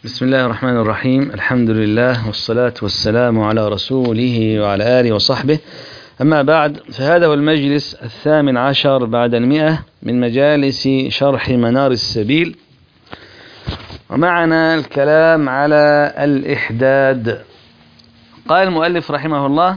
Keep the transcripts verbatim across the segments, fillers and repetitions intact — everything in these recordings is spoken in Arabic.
بسم الله الرحمن الرحيم. الحمد لله والصلاة والسلام على رسوله وعلى آله وصحبه. أما بعد، فهذا هو المجلس الثامن عشر بعد المئة من مجالس شرح منار السبيل، ومعنا الكلام على الإحداد. قال المؤلف رحمه الله: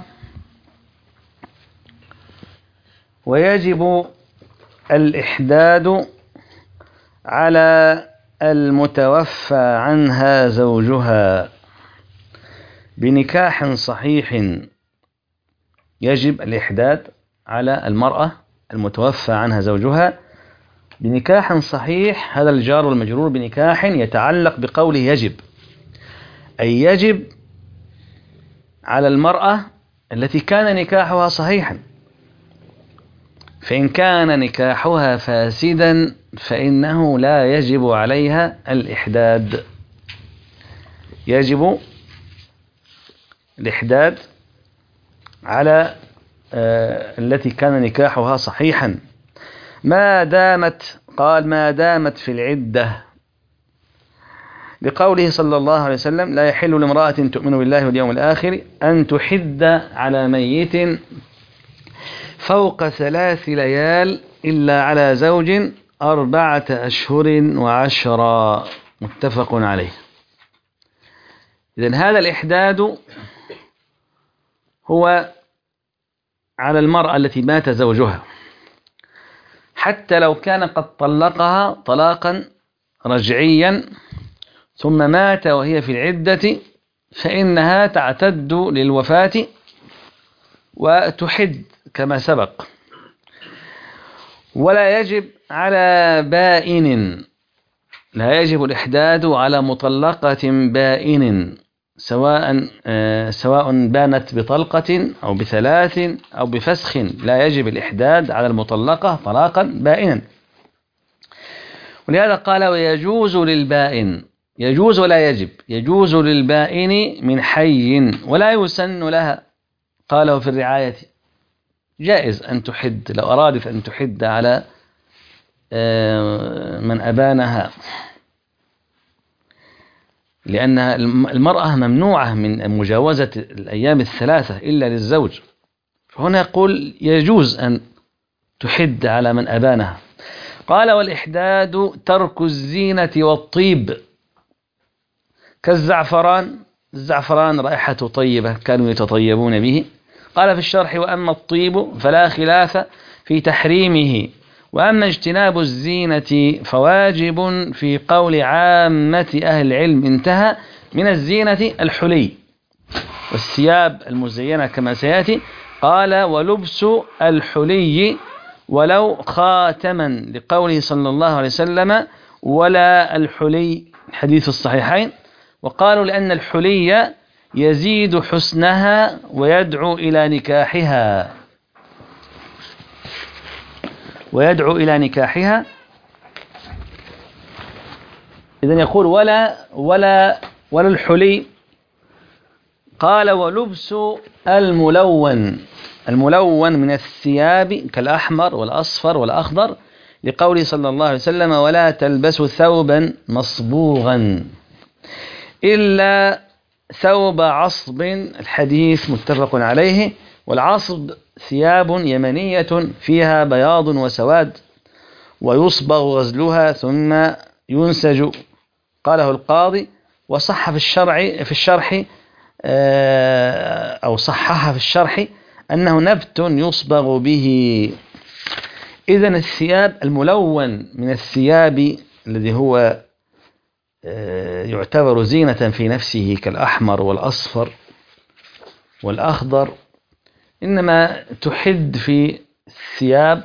ويجب الإحداد على المتوفى عنها زوجها بنكاح صحيح. يجب الإحداد على المرأة المتوفى عنها زوجها بنكاح صحيح. هذا الجار والمجرور بنكاح يتعلق بقوله يجب، أي يجب على المرأة التي كان نكاحها صحيحا، فإن كان نكاحها فاسدا فإنه لا يجب عليها الإحداد. يجب الإحداد على آه التي كان نكاحها صحيحا ما دامت، قال ما دامت في العدة، لقوله صلى الله عليه وسلم: لا يحل لامرأة تؤمن بالله واليوم الآخر أن تحد على ميت فوق ثلاث ليال إلا على زوج أربعة أشهر وعشرا، متفق عليه. إذن هذا الإحداد هو على المرأة التي مات زوجها، حتى لو كان قد طلقها طلاقا رجعيا ثم مات وهي في العدة، فإنها تعتد للوفاة وتحد كما سبق. ولا يجب على بائن، لا يجب الإحداد على مطلقة بائن، سواء آه سواء بانت بطلقة أو بثلاث أو بفسخ، لا يجب الإحداد على المطلقة طلاقا بائنا. ولهذا قال: ويجوز للبائن، يجوز ولا يجب، يجوز للبائن من حي ولا يسن لها، قاله في الرعاية، جائز أن تحد لو أرادت أن تحد على من أبانها، لأن المرأة ممنوعة من مجاوزة الأيام الثلاثة إلا للزوج، فهنا يقول يجوز أن تحد على من أبانها. قال: والإحداد ترك الزينة والطيب كالزعفران، الزعفران رائحة طيبة كانوا يتطيبون به. قال في الشرح: وأما الطيب فلا خلاف في تحريمه، وأما اجتناب الزينة فواجب في قول عامة أهل العلم. انتهى. من الزينة الحلي والثياب المزينة كما سيأتي. قال: ولبس الحلي ولو خاتما، لقوله صلى الله عليه وسلم: ولا الحلي، حديث الصحيحين. وقالوا لأن الحلي يزيد حسنها ويدعو إلى نكاحها، ويدعو إلى نكاحها. إذن يقول: ولا ولا ولا الحلي. قال: ولبس الملون، الملون من الثياب كالأحمر والأصفر والأخضر، لقوله صلى الله عليه وسلم: ولا تلبسوا ثوبا مصبوغا إلا ثوب عصب، الحديث متفق عليه. والعصب ثياب يمنية فيها بياض وسواد، ويصبغ غزلها ثم ينسج، قاله القاضي. وصح في الشرع في الشرح أو صحح في الشرح أنه نبت يصبغ به. إذن الثياب الملون من الثياب الذي هو يعتبر زينة في نفسه كالأحمر والأصفر والأخضر، إنما تحد في الثياب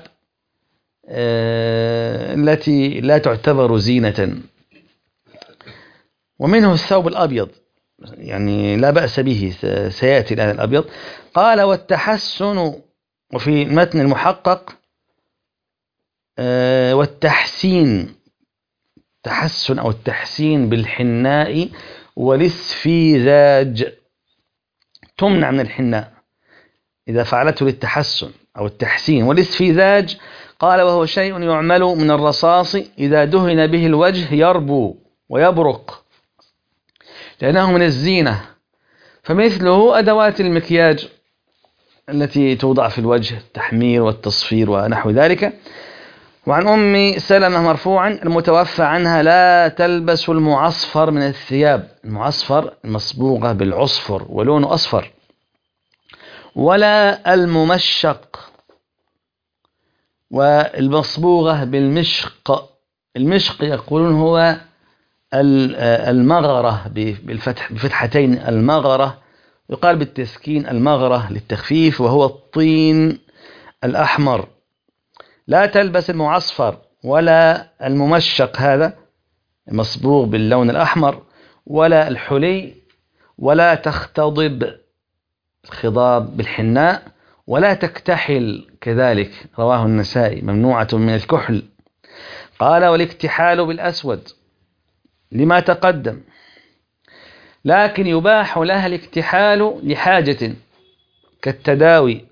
التي لا تعتبر زينة. ومنه الثوب الأبيض، يعني لا بأس به، سيأتي الآن الأبيض. قال: والتحسن، وفي متن المحقق والتحسين، تحسن أو التحسين بالحناء والاسفيزاج، تمنع من الحناء إذا فعلته للتحسن أو التحسين. والاسفيزاج قال: وهو شيء يعمل من الرصاص إذا دهن به الوجه يربو ويبرق، لأنه من الزينة. فمثله أدوات المكياج التي توضع في الوجه، التحمير والتصفير ونحو ذلك. وعن أم سلمة مرفوعا: المتوفى عنها لا تلبس المعصفر من الثياب، المعصفر المصبوغة بالعصفر ولونه أصفر، ولا الممشق والمصبوغة بالمشق. المشق يقولون هو المغرة بالفتح بفتحتين، المغرة يقال بالتسكين المغرة للتخفيف، وهو الطين الأحمر. لا تلبس المعصفر ولا الممشق، هذا مصبوغ باللون الأحمر، ولا الحلي، ولا تختضب الخضاب بالحناء، ولا تكتحل كذلك، رواه النسائي، ممنوعة من الكحل. قال: والاكتحال بالأسود لما تقدم، لكن يباح لها الاكتحال لحاجة كالتداوي،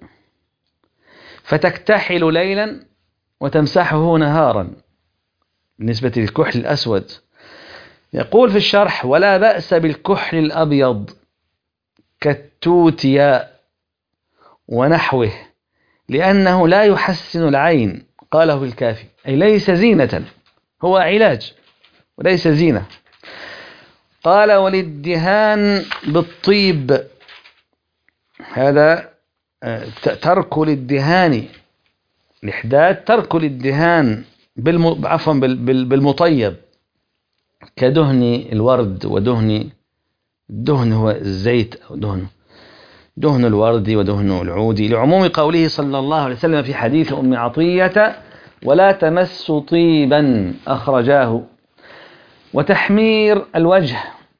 فتكتحل ليلا وتمسحه نهارا، بالنسبة للكحل الأسود. يقول في الشرح: ولا بأس بالكحل الأبيض كالتوتيا ونحوه، لأنه لا يحسن العين، قاله في الكافي، أي ليس زينة، هو علاج وليس زينة. قال: والادهان بالطيب، هذا ترك الادهان، الإحداد ترك الادهان بالم... عفوا بالمطيب، كدهن الورد ودهن الدهن هو الزيت أو دهن دهن الورد ودهن العود، لعموم قوله صلى الله عليه وسلم في حديث أم عطية: ولا تمس طيبا، أخرجاه. وتحمير الوجه،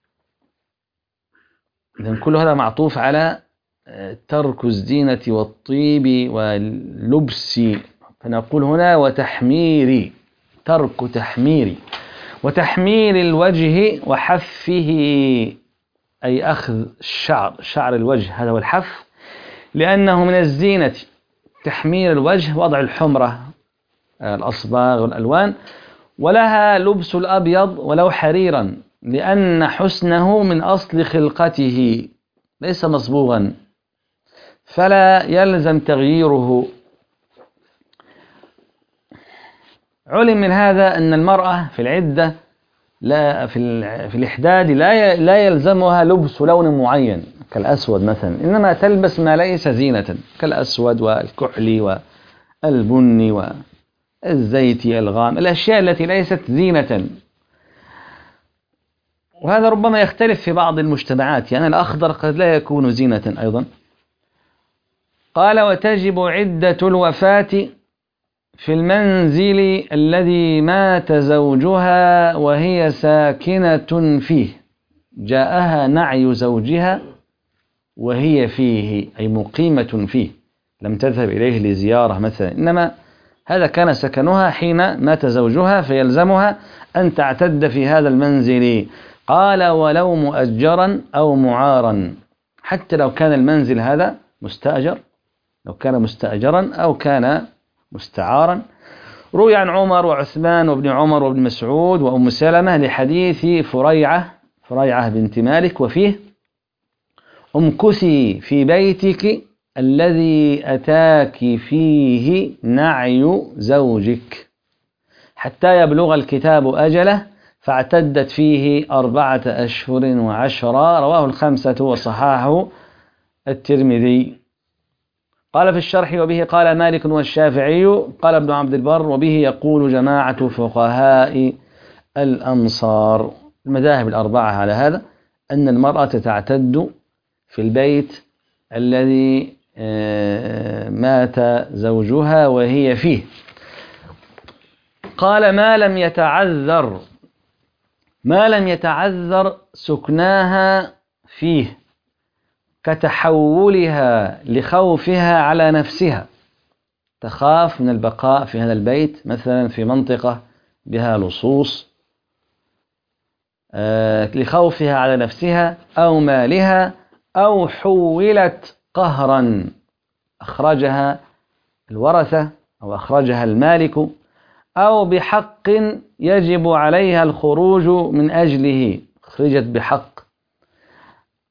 إذن كل هذا معطوف على ترك الزينة والطيب واللبس، فنقول هنا وتحمير، ترك تحمير. وتحمير الوجه وحفه، أي أخذ الشعر، شعر الوجه، هذا هو الحف، لأنه من الزينة. تحمير الوجه وضع الحمرة، الأصباغ والألوان. ولها لبس الأبيض ولو حريرا، لأن حسنه من أصل خلقته، ليس مصبوغا، فلا يلزم تغييره. علم من هذا أن المرأة في العدة لا في في الإحداد لا لا يلزمها لبس لون معين كالأسود مثلا، إنما تلبس ما ليس زينة كالأسود والكحل والبني والزيتي الغام، الأشياء التي ليست زينة. وهذا ربما يختلف في بعض المجتمعات، يعني الأخضر قد لا يكون زينة أيضا. قال: وتجب عدة الوفاة في المنزل الذي مات زوجها وهي ساكنة فيه، جاءها نعي زوجها وهي فيه، أي مقيمة فيه، لم تذهب إليه لزيارة مثلا، إنما هذا كان سكنها حين مات زوجها، فيلزمها أن تعتد في هذا المنزل. قال: ولو مؤجرا أو معارا، حتى لو كان المنزل هذا مستأجر، لو كان مستأجرا أو كان مستعارا. روي عن عمر وعثمان وابن عمر وابن مسعود وأم سلمة لحديث فريعة فريعة بنت مالك، وفيه: امكثي في بيتك الذي أتاك فيه نعي زوجك حتى يبلغ الكتاب أجله، فاعتدت فيه أربعة أشهر وعشرة، رواه الخمسة وصححه الترمذي. قال في الشرح: وبه قال مالك والشافعي، قال ابن عبد البر: وبه يقول جماعة فقهاء الأمصار. المذاهب الأربعة على هذا، أن المرأة تعتد في البيت الذي مات زوجها وهي فيه. قال: ما لم يتعذر ما لم يتعذر سكناها فيه، كتحولها لخوفها على نفسها، تخاف من البقاء في هذا البيت مثلا في منطقة بها لصوص، آه لخوفها على نفسها أو مالها، أو حولت قهرا، أخرجها الورثة أو أخرجها المالك، أو بحق يجب عليها الخروج من أجله، خرجت بحق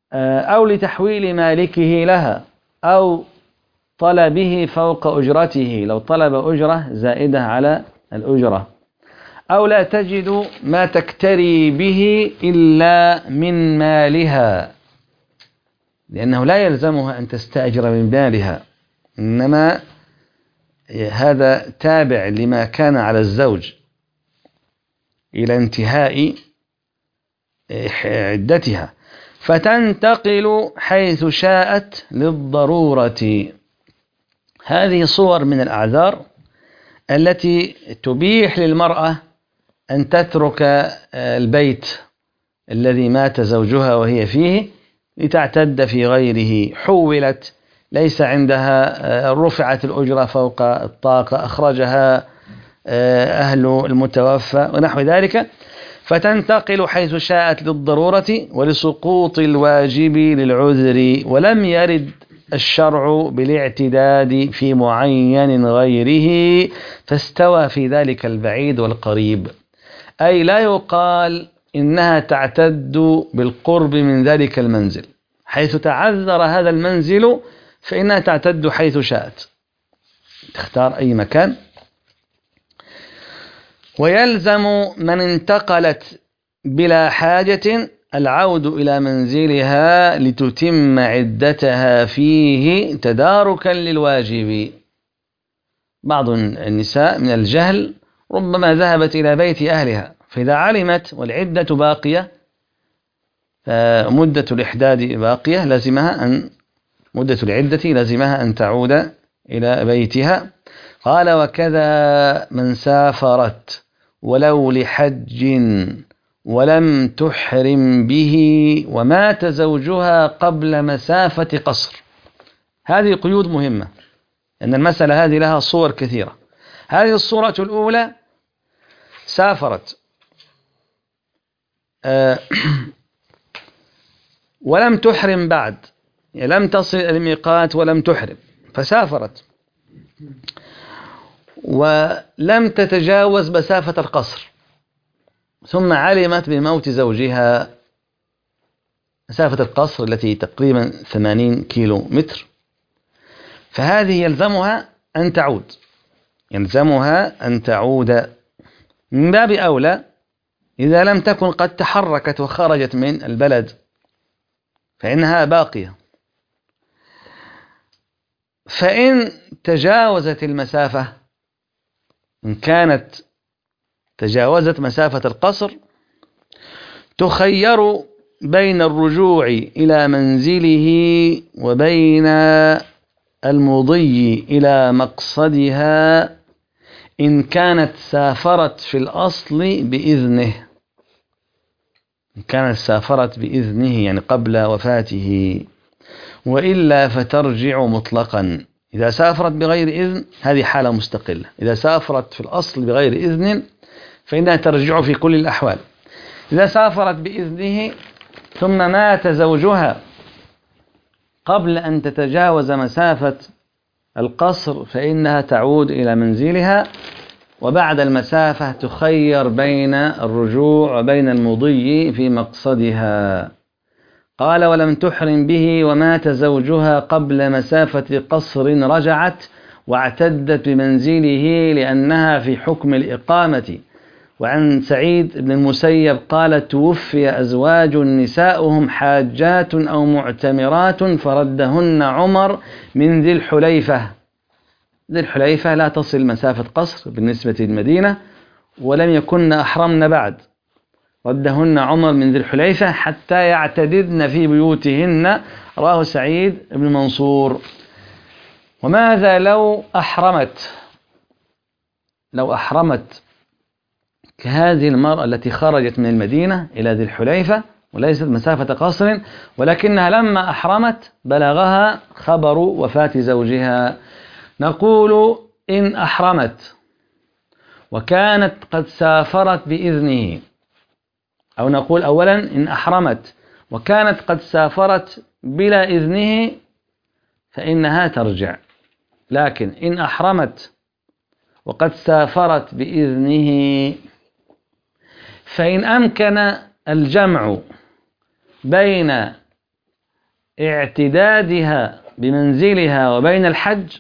أو لتحويل مالكه لها أو طلبه فوق أجرته، لو طلب أجرة زائدة على الأجرة، أو لا تجد ما تكتري به إلا من مالها، لأنه لا يلزمها أن تستأجر من مالها، إنما هذا تابع لما كان على الزوج إلى انتهاء عدتها، فتنتقل حيث شاءت للضرورة. هذه صور من الأعذار التي تبيح للمرأة أن تترك البيت الذي مات زوجها وهي فيه لتعتد في غيره، حولت، ليس عندها، رفعت الأجرة فوق الطاقة، أخرجها أهل المتوفى ونحو ذلك، فتنتقل حيث شاءت للضرورة ولسقوط الواجب للعذر، ولم يرد الشرع بالاعتداد في معين غيره، فاستوى في ذلك البعيد والقريب، أي لا يقال إنها تعتد بالقرب من ذلك المنزل، حيث تعذر هذا المنزل فإنها تعتد حيث شاءت، تختار أي مكان. ويلزم من انتقلت بلا حاجة العود إلى منزلها لتتم عدتها فيه تداركا للواجب. بعض النساء من الجهل ربما ذهبت إلى بيت أهلها، فإذا علمت والعدة باقية، مدة الإحداد باقية، لازمها أن مدة العدة لازمها أن تعود إلى بيتها. قال: وكذا من سافرت ولو لحج ولم تحرم به ومات زوجها قبل مسافة قصر. هذه قيود مهمة، أن المسألة هذه لها صور كثيرة. هذه الصورة الأولى: سافرت أه ولم تحرم بعد، يعني لم تصل الميقات ولم تحرم، فسافرت ولم تتجاوز مسافة القصر، ثم علمت بموت زوجها، مسافة القصر التي تقريبا ثمانين كيلو متر، فهذه يلزمها أن تعود، يلزمها أن تعود. من باب أولى إذا لم تكن قد تحركت وخرجت من البلد فإنها باقية. فإن تجاوزت المسافة، إن كانت تجاوزت مسافة القصر، تخير بين الرجوع إلى منزله وبين المضي إلى مقصدها إن كانت سافرت في الأصل بإذنه، إن كانت سافرت بإذنه يعني قبل وفاته، وإلا فترجع مطلقا. إذا سافرت بغير إذن هذه حالة مستقلة، إذا سافرت في الأصل بغير إذن فإنها ترجع في كل الأحوال. إذا سافرت بإذنه ثم مات زوجها قبل أن تتجاوز مسافة القصر فإنها تعود إلى منزلها، وبعد المسافة تخير بين الرجوع وبين المضي في مقصدها. قال: ولم تحرم به ومات زوجها قبل مسافة قصر رجعت واعتدت بمنزله لأنها في حكم الإقامة. وعن سعيد بن المسيب قال: توفي أزواج نساؤهم حاجات أو معتمرات فردهن عمر من ذي الحليفة. ذي الحليفة لا تصل مسافة قصر بالنسبة للمدينة، ولم يكن أحرمن بعد، ردهن عمر من ذي الحليفة حتى يعتددن في بيوتهن. راه سعيد بن منصور. وماذا لو أحرمت؟ لو أحرمت كهذه المرأة التي خرجت من المدينة إلى ذي الحليفة وليست مسافة قصر، ولكنها لما أحرمت بلغها خبر وفاة زوجها. نقول: إن أحرمت وكانت قد سافرت بإذنه، أو نقول أولا إن أحرمت وكانت قد سافرت بلا إذنه فإنها ترجع، لكن إن أحرمت وقد سافرت بإذنه فإن أمكن الجمع بين اعتدادها بمنزلها وبين الحج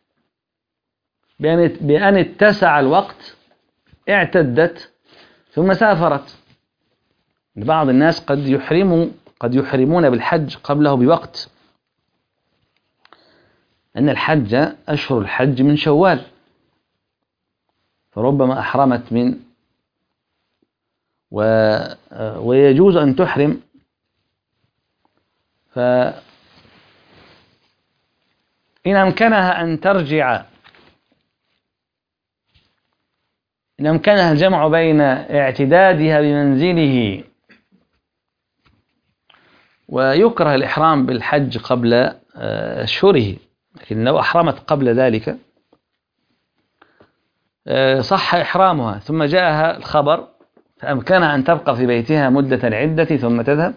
بأن اتسع الوقت اعتدت ثم سافرت. بعض الناس قد يحرموا قد يحرمون بالحج قبله بوقت، أن الحج أشهر الحج من شوال، فربما أحرمت من و... ويجوز أن تحرم، فإن أمكنها أن ترجع، إن أمكنها الجمع بين اعتدادها بمنزله، ويكره الإحرام بالحج قبل أشهره، لكن لو أحرمت قبل ذلك صح إحرامها، ثم جاءها الخبر فأمكنها أن تبقى في بيتها مدة العدة ثم تذهب.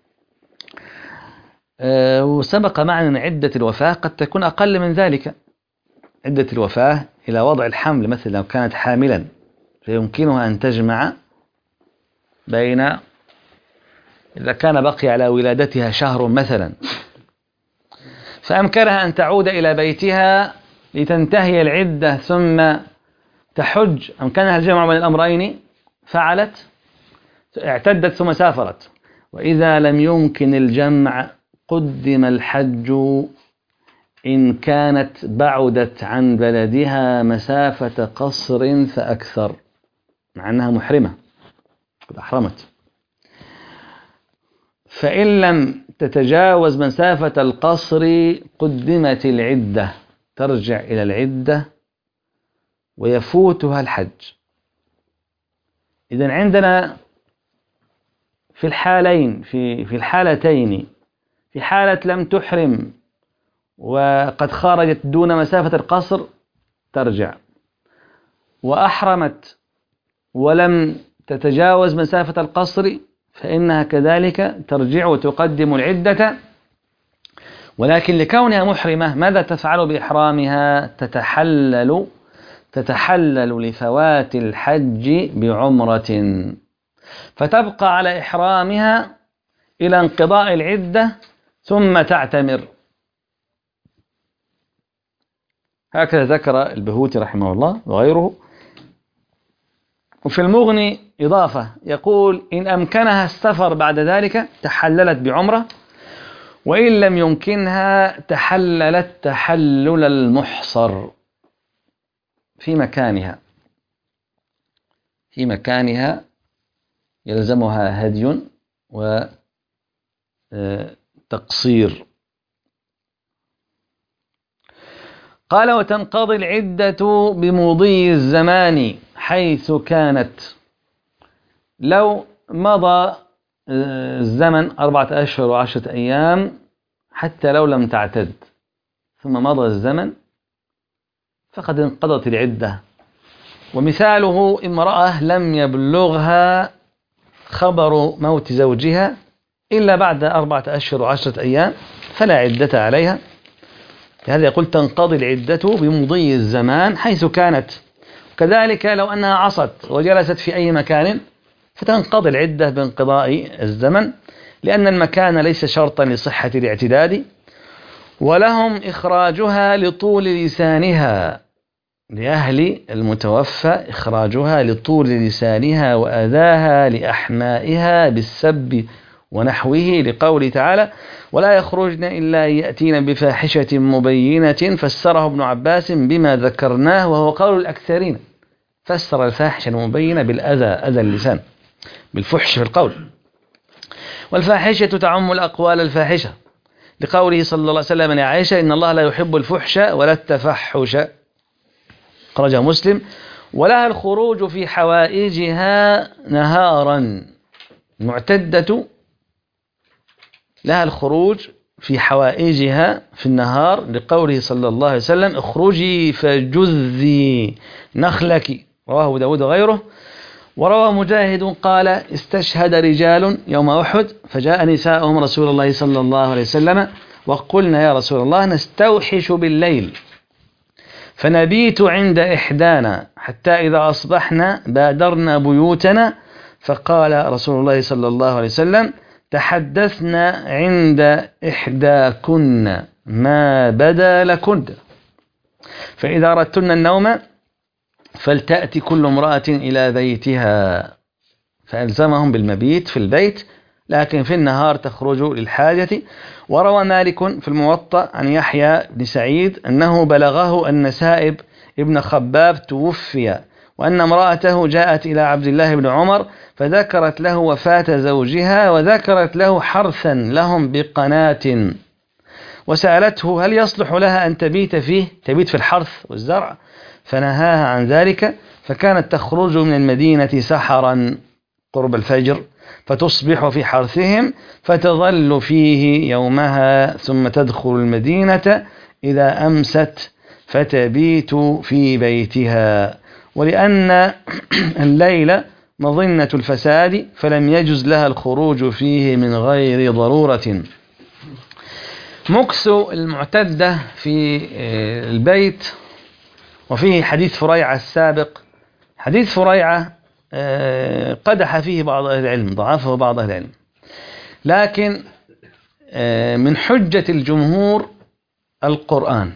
وسبق معنا أن عدة الوفاة قد تكون أقل من ذلك، عدة الوفاة إلى وضع الحمل، مثلا لو كانت حاملا فيمكنها أن تجمع بين، إذا كان بقي على ولادتها شهر مثلا فأمكنها أن تعود إلى بيتها لتنتهي العدة ثم تحج، أمكنها الجمع بين الأمرين فعلت، اعتدت ثم سافرت. وإذا لم يمكن الجمع قدم الحج إن كانت بعدت عن بلدها مسافة قصر فأكثر، مع أنها محرمة قد أحرمت. فإن لم تتجاوز مسافة القصر قدمت العدة، ترجع إلى العدة ويفوتها الحج. إذن عندنا في الحالين في في الحالتين، في حالة لم تحرم وقد خرجت دون مسافة القصر ترجع، وأحرمت ولم تتجاوز مسافة القصر فإنها كذلك ترجع وتقدم العدة. ولكن لكونها محرمة ماذا تفعل بإحرامها؟ تتحلل تتحلل لفوات الحج بعمرة، فتبقى على إحرامها إلى انقضاء العدة ثم تعتمر. هكذا ذكر البهوتي رحمه الله وغيره. وفي المغني إضافة يقول: إن أمكنها السفر بعد ذلك تحللت بعمرة، وإن لم يمكنها تحللت تحلل المحصر في مكانها، في مكانها يلزمها هدي وتقصير. قال: وتنقضي العدة بمضي الزمان حيث كانت. لو مضى الزمن أربعة أشهر وعشرة أيام حتى لو لم تعتد، ثم مضى الزمن فقد انقضت العدة. ومثاله: امرأة لم يبلغها خبر موت زوجها إلا بعد أربعة أشهر وعشرة أيام فلا عدة عليها. لهذا يقول: تنقضي العدة بمضي الزمان حيث كانت. كذلك لو أنها عصت وجلست في أي مكان فتنقضي العدة بانقضاء الزمن، لأن المكان ليس شرطا لصحة الاعتداد. ولهم إخراجها لطول لسانها، لأهل المتوفى إخراجها لطول لسانها وأذاها لأحمائها بالسب ونحوه، لقوله تعالى: ولا يخرجن إلا يأتين بفاحشة مبينة. فسره ابن عباس بما ذكرناه وهو قول الأكثرين، فسر الفاحشة المبينة بالأذى، أذى اللسان، بالفحش في القول. والفاحشة تعم الأقوال الفاحشة، لقوله صلى الله عليه وسلم لعائشة: إن الله لا يحب الفحش ولا التفحش، خرجه مسلم. ولها الخروج في حوائجها نهارا، المعتدة لها الخروج في حوائجها في النهار، لقوله صلى الله عليه وسلم: اخرجي فجذي نخلك، رواه أبو داود وغيره. وروى مجاهد قال: استشهد رجال يوم أحد فجاء نساءهم رسول الله صلى الله عليه وسلم وقلنا: يا رسول الله نستوحش بالليل فنبيت عند إحدانا حتى إذا أصبحنا بادرنا بيوتنا، فقال رسول الله صلى الله عليه وسلم: تحدثنا عند إحداكن ما بدا لكن، فإذا أردتن النوم فلتأتي كل امرأة إلى بيتها، فألزمهم بالمبيت في البيت، لكن في النهار تخرج للحاجة. وروى مالك في الموطأ عن يحيى بن سعيد أنه بلغه أن سائب ابن خباب توفي، وأن امرأته جاءت إلى عبد الله بن عمر فذكرت له وفاة زوجها، وذكرت له حرثا لهم بقناة، وسألته هل يصلح لها أن تبيت فيه، تبيت في الحرث والزرع، فنهاها عن ذلك، فكانت تخرج من المدينة سحرا قرب الفجر فتصبح في حرثهم فتظل فيه يومها، ثم تدخل المدينة إذا أمست فتبيت في بيتها، ولأن الليل مظنة الفساد فلم يجز لها الخروج فيه من غير ضرورة. مكس المعتدة في البيت، وفيه حديث فريعة السابق. حديث فريعة قدح فيه بعض أهل العلم، ضعفه بعض أهل العلم، لكن من حجة الجمهور القرآن،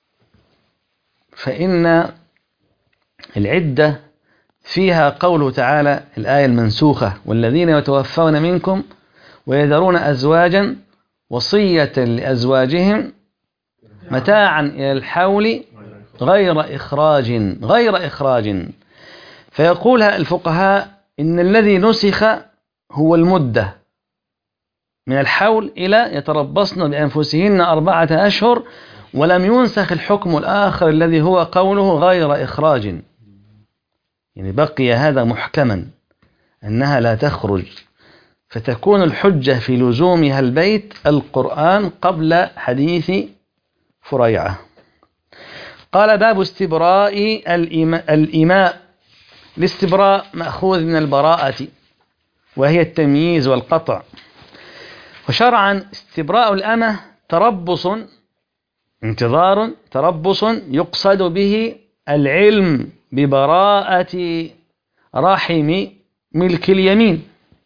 فإن العدة فيها قوله تعالى الآية المنسوخة والذين يتوفون منكم ويذرون أزواجا وصية لأزواجهم متاعا إلى الحول غير إخراج غير إخراج فيقول الفقهاء إن الذي نسخ هو المدة من الحول إلى يتربصن بأنفسهن أربعة أشهر، ولم ينسخ الحكم الآخر الذي هو قوله غير إخراج، يعني بقي هذا محكما أنها لا تخرج، فتكون الحجة في لزومها البيت القرآن قبل حديث فريعة. قال باب استبراء الإماء. الاستبراء مأخوذ من البراءة وهي التمييز والقطع، وشرعا استبراء الأمة تربص انتظار تربص يقصد به العلم ببراءة رحم ملك اليمين،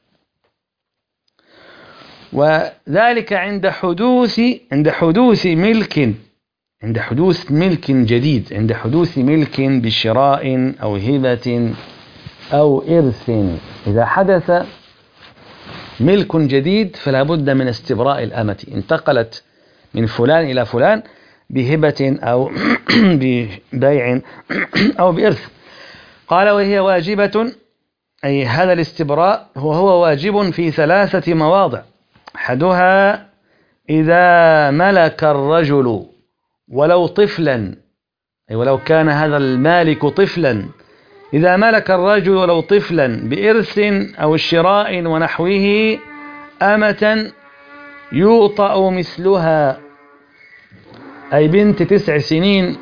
وذلك عند حدوث عند حدوث ملك عند حدوث ملك جديد عند حدوث ملك بشراء أو هبة أو إرث. إذا حدث ملك جديد فلا بد من استبراء الأمة، انتقلت من فلان إلى فلان بهبة أو ببيع أو بإرث. قال وهي واجبة، أي هذا الاستبراء هو هو واجب في ثلاثة مواضع. أحدها إذا ملك الرجل ولو طفلا، أي ولو كان هذا المالك طفلا، إذا ملك الرجل ولو طفلا بإرث أو شراء ونحوه أمة يوطأ مثلها، أي بنت تسع سنين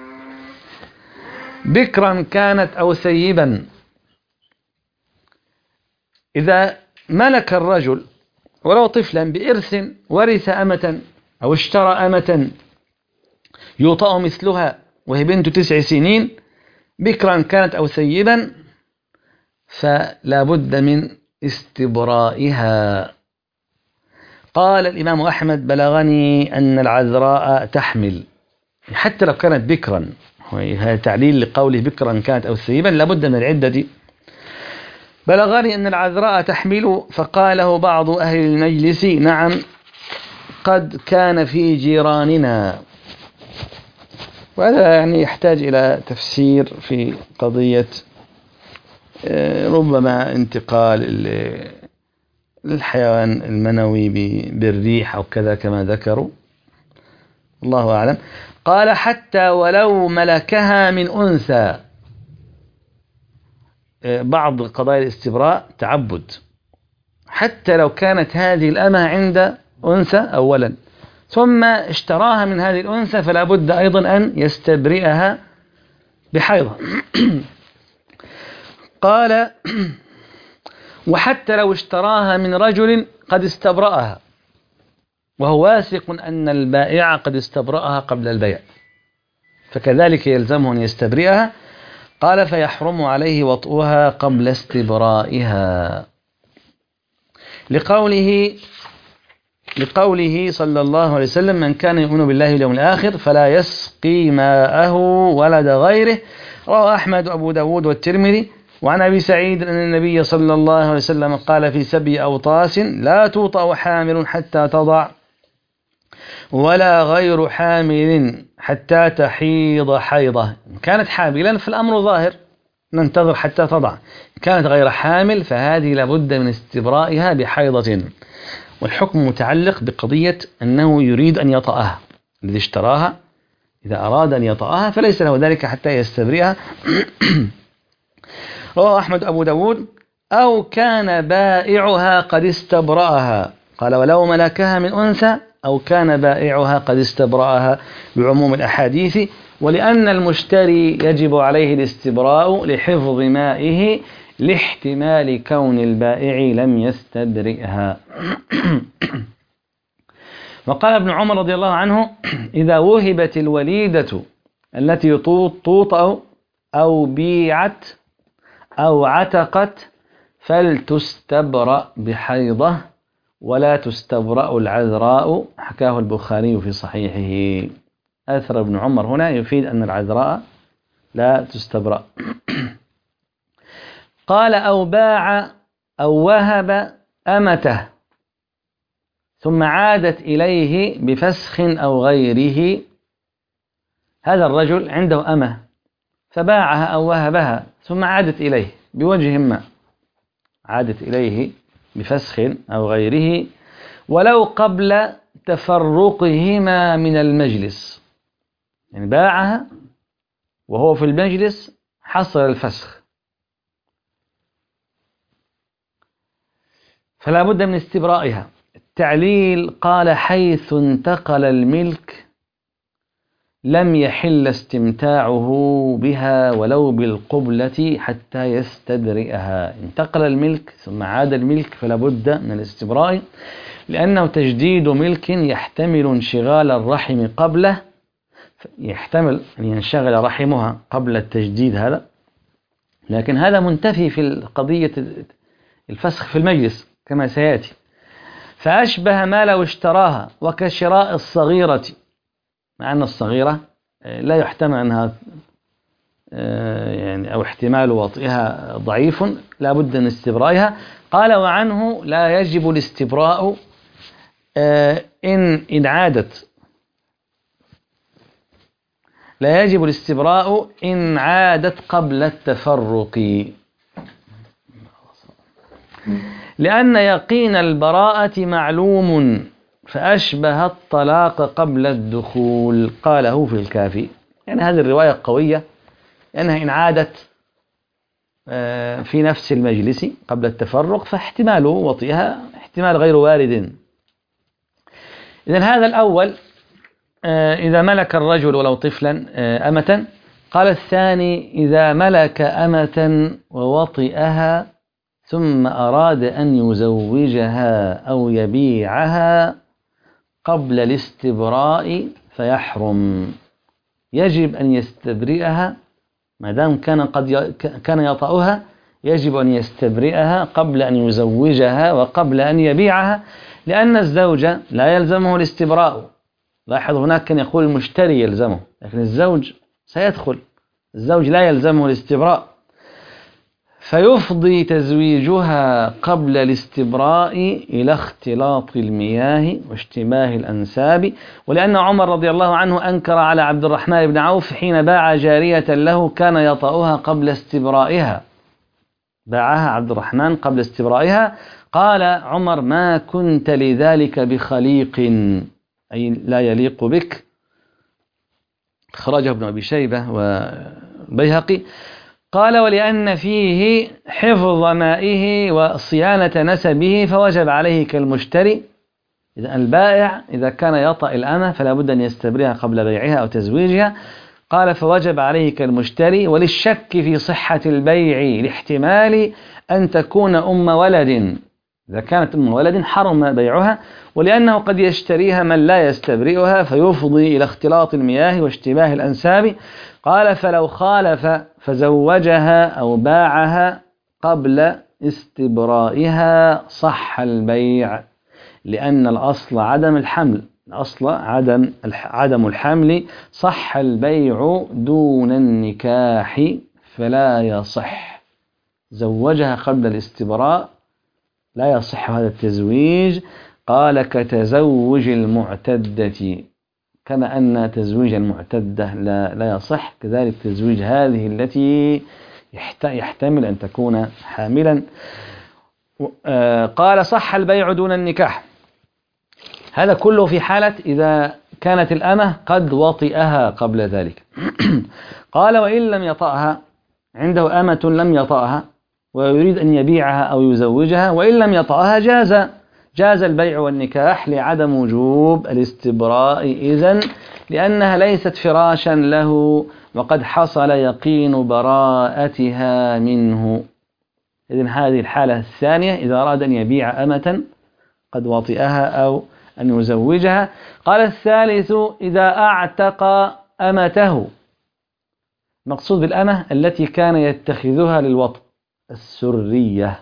بكرا كانت أو ثيبا. إذا ملك الرجل ولو طفلا بإرث ورث أمة أو اشترى أمة يوطأ مثلها وهي بنت تسع سنين بكرا كانت أو ثيبا، فلا بد من استبرائها. قال الإمام أحمد بلغني أن العذراء تحمل، حتى لو كانت بكرا، هذا تعليل لقوله بكرا كانت أو ثيبا لا بد من العدة. بلغني أن العذراء تحمل، فقاله بعض أهل المجلس نعم قد كان في جيراننا، وهذا يعني يحتاج إلى تفسير في قضية ربما انتقال الحيوان المنوي بالريح أو كذا كما ذكروا، الله أعلم. قال حتى ولو ملكها من أنثى، بعض قضايا الاستبراء تعبد، حتى لو كانت هذه الأمة عند أنثى أولا ثم اشتراها من هذه الأنثى فلا بد أيضا أن يستبرئها بحيضة. قال وحتى لو اشتراها من رجل قد استبرأها وهو واثق أن البائع قد استبرأها قبل البيع، فكذلك يلزمه أن يستبرئها. قال فيحرم عليه وطئها قبل استبرائها. لقوله لقوله صلى الله عليه وسلم: من كان يؤمن بالله واليوم الآخر فلا يسقي ماءه ولد غيره. رواه أحمد وأبو داود والترمذي. وعن أبي سعيد أن النبي صلى الله عليه وسلم قال في سبي أوطاس: لا توطأ حامل حتى تضع، ولا غير حامل حتى تحيض حيضة. كانت حاملا فالأمر ظاهر، ننتظر حتى تضع. كانت غير حامل فهذه لابد من استبرائها بحيضة. والحكم متعلق بقضية أنه يريد أن يطأها، الذي اشتراها إذا أراد أن يطأها فليس له ذلك حتى يستبرئها. رواه أحمد أبو داود: أو كان بائعها قد استبرأها. قال: ولو ملكها من أنثى أو كان بائعها قد استبرأها، بعموم الأحاديث. ولأن المشتري يجب عليه الاستبراء لحفظ مائه لاحتمال كون البائع لم يستبرئها. وقال ابن عمر رضي الله عنه: إذا وهبت الوليدة التي توطأ أو بيعت أو عتقت فلتستبرأ بحيضة ولا تستبرأ العذراء. حكاه البخاري في صحيحه. أثر ابن عمر هنا يفيد أن العذراء لا تستبرأ. قال: أو باع أو وهب أمته ثم عادت إليه بفسخ أو غيره. هذا الرجل عنده أمة فباعها أو وهبها ثم عادت إليه بوجه ما، عادت إليه بفسخ أو غيره، ولو قبل تفرقهما من المجلس. يعني باعها وهو في المجلس حصل الفسخ، فلا بد من استبرائها. التعليل: قال: حيث انتقل الملك لم يحل استمتاعه بها ولو بالقبلة حتى يستبرئها. انتقل الملك ثم عاد الملك فلا بد من الاستبراء، لأنه تجديد ملك يحتمل انشغال الرحم قبله، يحتمل أن ينشغل رحمها قبل التجديد هذا، لكن هذا منتفي في قضية الفسخ في المجلس كما سيأتي. فأشبه ما لو اشتراها، وكشراء الصغيرة، مع أن الصغيرة لا يحتمل أنها يعني أو احتمال وطئها ضعيف، لا بد من استبرائها. قال: وعنه لا يجب الاستبراء إن إن عادت لا يجب الاستبراء إن عادت قبل التفرق، لأن يقين البراءة معلوم، فأشبه الطلاق قبل الدخول. قاله في الكافي. يعني هذه الرواية قوية، لأنها إن عادت في نفس المجلس قبل التفرق فاحتمال وطئها احتمال غير وارد. إذن هذا الأول إذا ملك الرجل ولو طفلا أمة. قال الثاني: إذا ملك أمة ووطئها ثم أراد أن يزوجها أو يبيعها قبل الاستبراء فيحرم. يجب أن يستبرئها ما دام كان قد كان يطأها، يجب أن يستبرئها قبل أن يزوجها وقبل أن يبيعها، لأن الزوج لا يلزمه الاستبراء. لاحظ هناك كان يقول المشتري يلزمه، لكن الزوج سيدخل، الزوج لا يلزمه الاستبراء، فيفضي تزويجها قبل الاستبراء إلى اختلاط المياه واشتباه الأنساب. ولأن عمر رضي الله عنه أنكر على عبد الرحمن بن عوف حين باع جارية له كان يطأها قبل استبرائها، باعها عبد الرحمن قبل استبرائها. قال عمر: ما كنت لذلك بخليق، أي لا يليق بك. خرجه ابن أبي شيبة والبيهقي. قال: ولأن فيه حفظ مائه وصيانة نسبه فوجب عليه كالمشتري. إذا البائع إذا كان يطأ الأمة فلا بد أن يستبرئها قبل بيعها أو تزويجها. قال: فوجب عليه كالمشتري. وللشك في صحة البيع لاحتمال أن تكون أم ولد، إذا كانت أم ولد حرم بيعها، ولأنه قد يشتريها من لا يستبرئها فيفضي إلى اختلاط المياه واشتباه الأنساب. قال: فلو خالف فزوجها أو باعها قبل استبرائها صح البيع، لأن الأصل عدم الحمل، الأصل عدم عدم الحمل، صح البيع دون النكاح فلا يصح. زوجها قبل الاستبراء لا يصح هذا التزويج. قال كتزوج المعتدة، كما أن تزويج المعتدة لا, لا يصح، كذلك تزويج هذه التي يحتمل أن تكون حاملا. قال صح البيع دون النكاح، هذا كله في حالة إذا كانت الأمة قد وطئها قبل ذلك. قال وإن لم يطأها، عنده أمة لم يطأها ويريد أن يبيعها أو يزوجها، وإن لم يطأها جاز جاز البيع والنكاح لعدم وجوب الاستبراء إذن، لأنها ليست فراشا له وقد حصل يقين براءتها منه. إذن هذه الحالة الثانية إذا أراد أن يبيع أمة قد وطئها أو أن يزوجها. قال الثالث إذا أعتق أمته، مقصود بالأمة التي كان يتخذها للوطء، السرية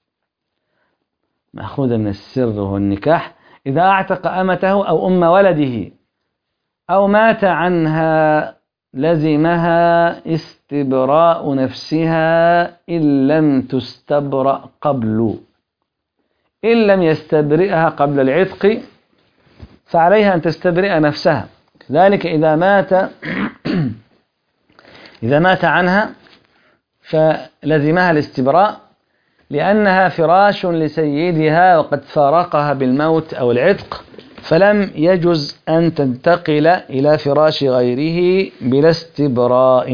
مأخوذة من السر وهو النكاح. إذا أعتق أمته أو أم ولده أو مات عنها لزمها استبراء نفسها إن لم تستبرأ قبل، إن لم يستبرئها قبل العتق فعليها أن تستبرئ نفسها. ذلك إذا مات إذا مات عنها فلزمها الاستبراء، لأنها فراش لسيدها وقد فارقها بالموت أو العتق، فلم يجز أن تنتقل إلى فراش غيره بلا استبراء.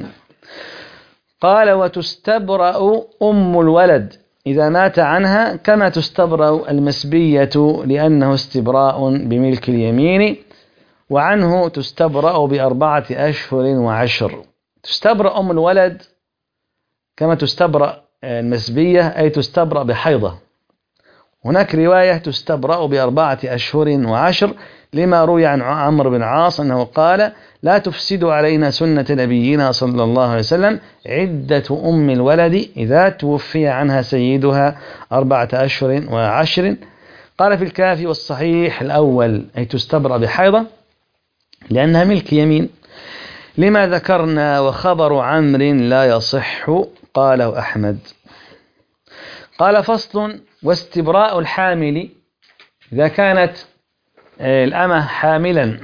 قال وتستبرأ أم الولد إذا مات عنها كما تستبرأ المسبية، لأنه استبراء بملك اليمين، وعنه تستبرأ بأربعة أشهر وعشر. تستبرأ أم الولد كما تستبرأ المسبية، أي تستبرأ بحيضة. هناك رواية تستبرأ بأربعة أشهر وعشر، لما روي عن عمرو بن عاص أنه قال لا تفسد علينا سنة نبينا صلى الله عليه وسلم، عدة أم الولد إذا توفي عنها سيدها أربعة أشهر وعشر. قال في الكافي والصحيح الأول أي تستبرأ بحيضة لأنها ملك يمين، لما ذكرنا وخبر عمرو لا يصح، قاله أحمد. قال فصل واستبراء الحامل إذا كانت الأمة حاملا.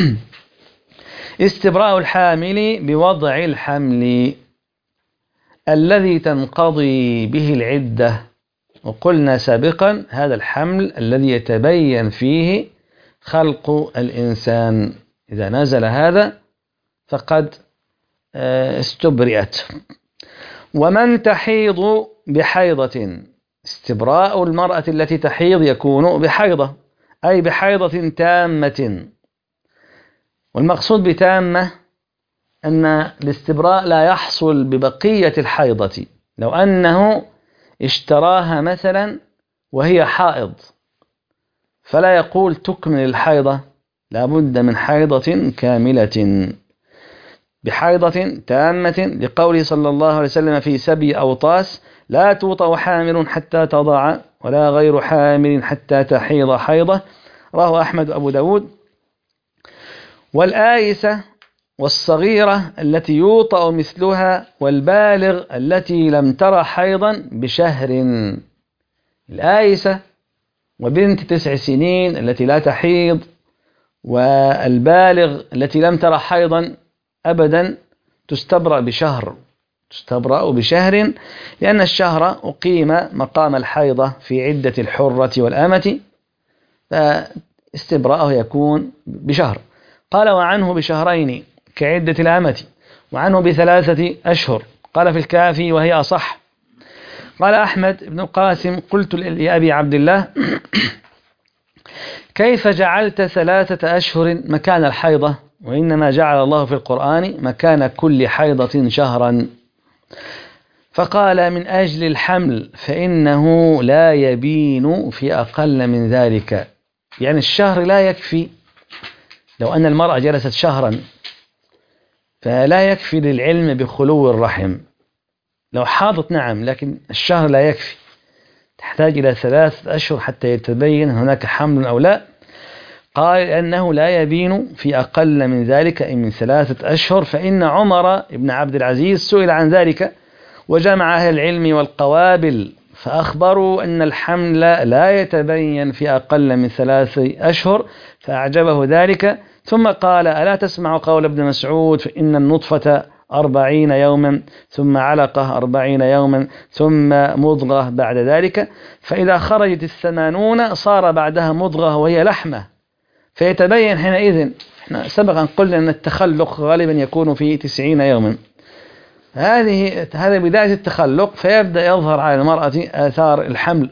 استبراء الحامل بوضع الحمل الذي تنقضي به العدة، وقلنا سابقا هذا الحمل الذي يتبين فيه خلق الإنسان، إذا نزل هذا فقد استبرئت. ومن تحيض بحيضة، استبراء المرأة التي تحيض يكون بحيضة، أي بحيضة تامة. والمقصود بتامة أن الاستبراء لا يحصل ببقية الحيضة، لو أنه اشتراها مثلا وهي حائض فلا يقول تكمل الحيضة، لا بد من حيضة كاملة بحيضة تامة، لقوله صلى الله عليه وسلم في سبي أوطاس لا توطأ حامل حتى تضع ولا غير حامل حتى تحيض حيضة، رواه أحمد وأبو داود. والآيسة والصغيرة التي يوطأ مثلها، والبالغ التي لم ترى حيضا بشهر. الآيسة وبنت تسع سنين التي لا تحيض، والبالغ التي لم ترى حيضا أبدا تستبرأ بشهر، تستبرأ بشهر، لأن الشهر أقيم مقام الحيضة في عدة الحرة والأمة، فاستبرأه يكون بشهر. قال وعنه بشهرين كعدة الأمة، وعنه بثلاثة أشهر. قال في الكافي وهي أصح. قال أحمد بن القاسم قلت لأبي عبد الله كيف جعلت ثلاثة أشهر مكان الحيضة، وإنما جعل الله في القرآن مكان كل حيضة شهرا؟ فقال من أجل الحمل، فإنه لا يبين في أقل من ذلك، يعني الشهر لا يكفي. لو أن المرأة جلست شهرا فلا يكفي للعلم بخلو الرحم، لو حاضت نعم، لكن الشهر لا يكفي، تحتاج إلى ثلاثة أشهر حتى يتبين هناك حمل أو لا. قال أنه لا يبين في أقل من ذلك أي من ثلاثة أشهر، فإن عمر بن عبد العزيز سئل عن ذلك وجمع أهل العلم والقوابل فأخبروا أن الحمل لا يتبين في أقل من ثلاثة أشهر، فأعجبه ذلك، ثم قال: ألا تسمع قول ابن مسعود فإن النطفة أربعين يوما ثم علقة أربعين يوما ثم مضغة بعد ذلك، فإذا خرجت الثمانون صار بعدها مضغة وهي لحمة فيتبين حينئذ. احنا سبقا قلنا أن التخلق غالبا يكون في تسعين يوما، هذه هذا بداية التخلق، فيبدأ يظهر على المرأة آثار الحمل.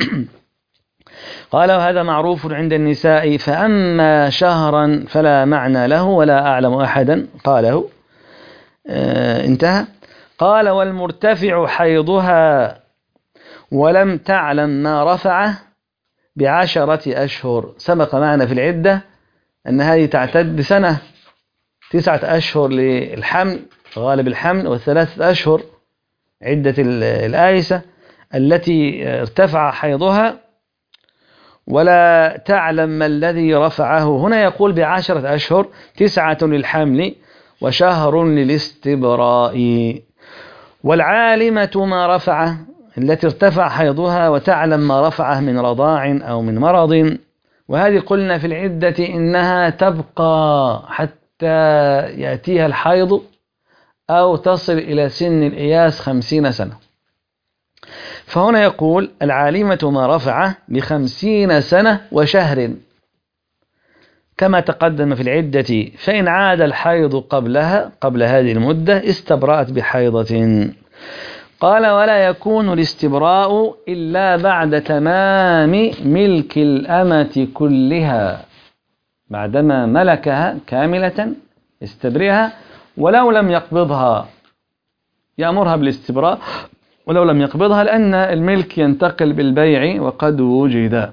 قال: وهذا معروف عند النساء، فأما شهرا فلا معنى له ولا أعلم أحدا قاله. آه انتهى. قال: والمرتفع حيضها ولم تعلم ما رفعه بعشرة أشهر. سبق معنا في العدة أن هذه تعتد بسنة، تسعة أشهر للحمل غالب الحمل، وثلاثة أشهر عدة الآيسة التي ارتفع حيضها ولا تعلم ما الذي رفعه. هنا يقول بعشرة أشهر، تسعة للحمل وشهر للاستبراء. والعالمة ما رفعه التي ارتفع حيضها وتعلم ما رفعه من رضاع أو من مرض، وهذه قلنا في العدة إنها تبقى حتى يأتيها الحيض أو تصل إلى سن الإياس خمسين سنة. فهنا يقول: العالمة ما رفعه بخمسين سنة وشهر كما تقدم في العدة، فإن عاد الحيض قبلها قبل هذه المدة استبرأت بحيضة. قال: ولا يكون الاستبراء إلا بعد تمام ملك الأمة كلها، بعدما ملكها كاملة استبرئها، ولو لم يقبضها يأمرها بالاستبراء ولو لم يقبضها، لأن الملك ينتقل بالبيع وقد وجد.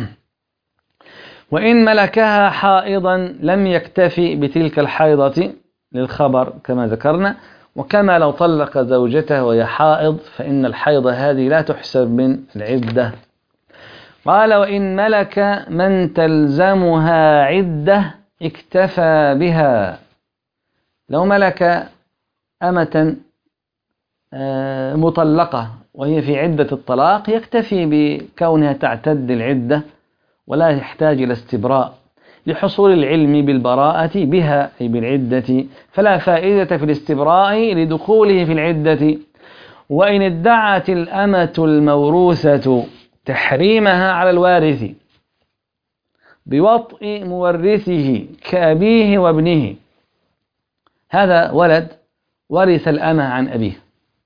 وإن ملكها حائضا لم يكتفي بتلك الحيضة للخبر كما ذكرنا، وكما لو طلق زوجته وهي حائض فإن الحيضة هذه لا تحسب من العدة. قال: وإن ملك من تلزمها عدة اكتفى بها. لو ملك أمة مطلقة وهي في عدة الطلاق يكتفي بكونها تعتد العدة ولا يحتاج إلى استبراء لحصول العلم بالبراءة بها أي بالعدة، فلا فائدة في الاستبراء لدخوله في العدة. وإن ادعت الأمة الموروثة تحريمها على الوارث بوطء مورثه كأبيه وابنه، هذا ولد ورث الأمة عن أبيه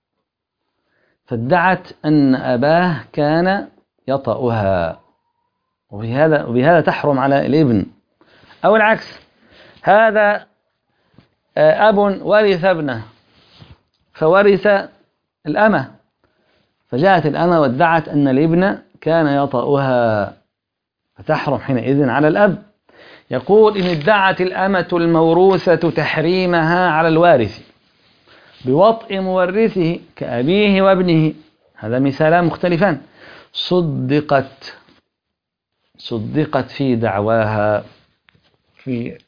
فادعت أن أباه كان يطأها، وبهذا وبهذا تحرم على الابن. أو العكس، هذا أب ورث ابنه فورث الأمة، فجاءت الأمة وادعت أن الابن كان يطأها فتحرم حينئذ على الأب. يقول: إن ادعت الأمة الموروثة تحريمها على الوارث بوطء مورثه كأبيه وابنه، هذا مثالان مختلفان، صدقت صدقت في دعواها. في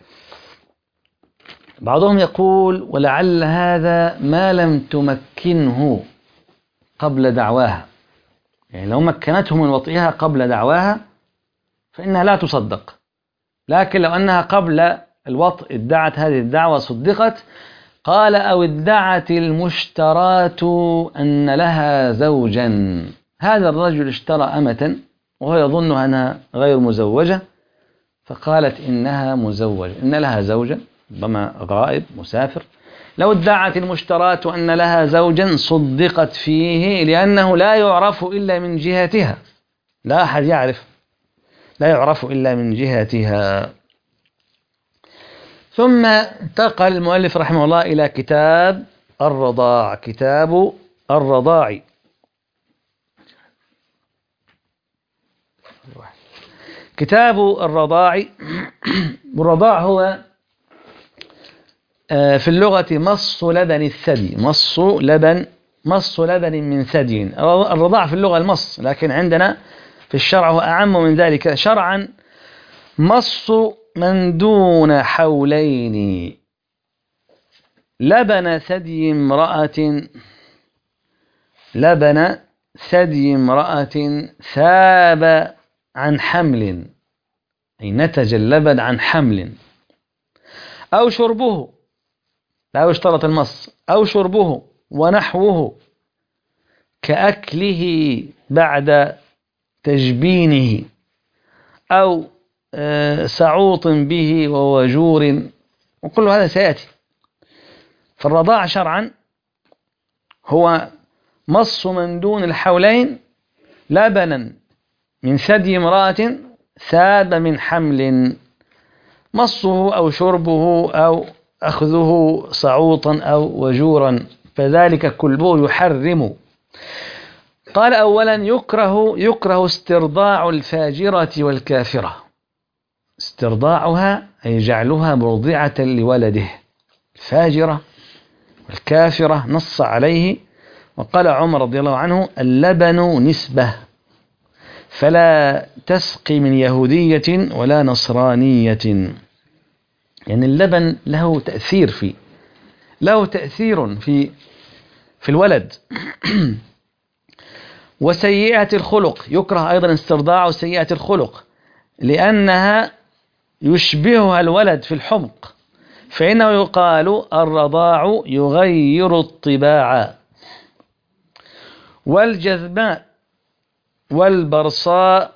بعضهم يقول: ولعل هذا ما لم تمكنه قبل دعواها، يعني لو مكنته من وطئها قبل دعواها فإنها لا تصدق، لكن لو أنها قبل الوطء ادعت هذه الدعوة صدقت. قال: أو ادعت المشترات أن لها زوجا، هذا الرجل اشترى أمة وهو يظنها أنها غير مزوجة، فقالت إنها مزوجة، إن لها زوجا، ربما غائب مسافر. لو ادعت المشترات أن لها زوجا صدقت فيه، لأنه لا يعرف إلا من جهتها، لا أحد يعرف، لا يعرف إلا من جهتها. ثم انتقل المؤلف رحمه الله إلى كتاب الرضاع، كتاب الرضاع. كتاب الرضاع، الرضاع هو في اللغة مص لبن الثدي، مص لبن مص لبن من ثدي. الرضاع في اللغة المص، لكن عندنا في الشرع هو أعم من ذلك. شرعا مص من دون حولين لبن ثدي امرأة لبن ثدي امرأة ثاب عن حمل، أي نتج اللبن عن حمل، أو شربه، لا يشترط المص، أو شربه ونحوه كأكله بعد تجبينه، أو سعوط به ووجور، وكل هذا سيأتي. فالرضاع شرعا هو مص من دون الحولين لبنا من ثدي امرأة ثاب من حمل، مصه أو شربه أو أخذه صعوطا أو وجورا، فذلك كله يحرم. قال أولا يكره يكره استرضاع الفاجرة والكافرة. استرضاعها أي جعلها مرضعة لولده. الفاجرة والكافرة نص عليه، وقال عمر رضي الله عنه اللبن نسبة، فلا تسقي من يهودية ولا نصرانية. يعني اللبن له تأثير في له تأثير في في الولد. وسيئة الخلق يكره أيضا استرضاع سيئة الخلق، لأنها يشبهها الولد في الحمق، فإنه يقال الرضاع يغير الطباع. والجذباء والبرصاء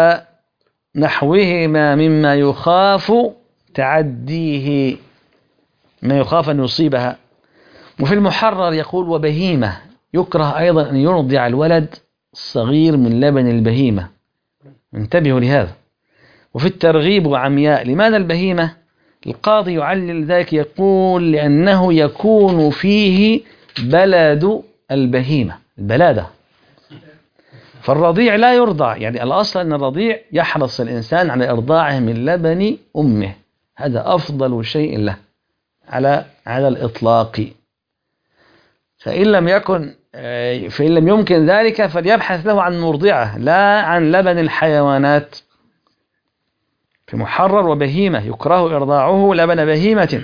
ونحوهما مما يخاف تعديه، ما يخاف أن يصيبها. وفي المحرر يقول وبهيمة، يكره أيضا أن يرضع الولد الصغير من لبن البهيمة، انتبهوا لهذا. وفي الترغيب وعمياء، لماذا البهيمة؟ القاضي يعلل ذلك يقول لأنه يكون فيه بلد البهيمة، البلادة. فالرضيع لا يرضع، يعني الأصل أن الرضيع يحرص الإنسان على إرضاعه من لبن أمه، هذا أفضل شيء له على على الإطلاق. فإن لم يكن فإن لم يمكن ذلك فليبحث له عن مرضعة لا عن لبن الحيوانات. في محرر وبهيمة يكره إرضاعه لبن بهيمة.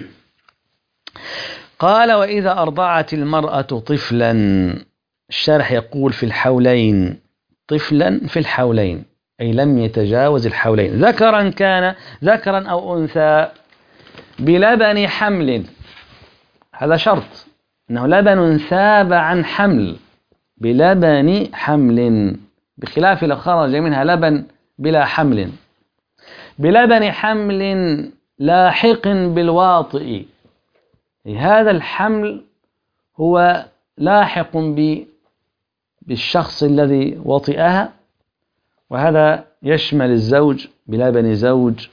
قال وإذا أرضعت المرأة طفلا، الشارح يقول في الحولين، طفلا في الحولين أي لم يتجاوز الحولين، ذكرا كان ذكرا أو أنثى، بلبن حمل، هذا شرط أنه لبن ثاب عن حمل، بلبن حمل، بخلاف لو خرج منها لبن بلا حمل. بلبن حمل لاحق بالواطئ، هذا الحمل هو لاحق بالشخص الذي وطئها، وهذا يشمل الزوج بلبن زوج،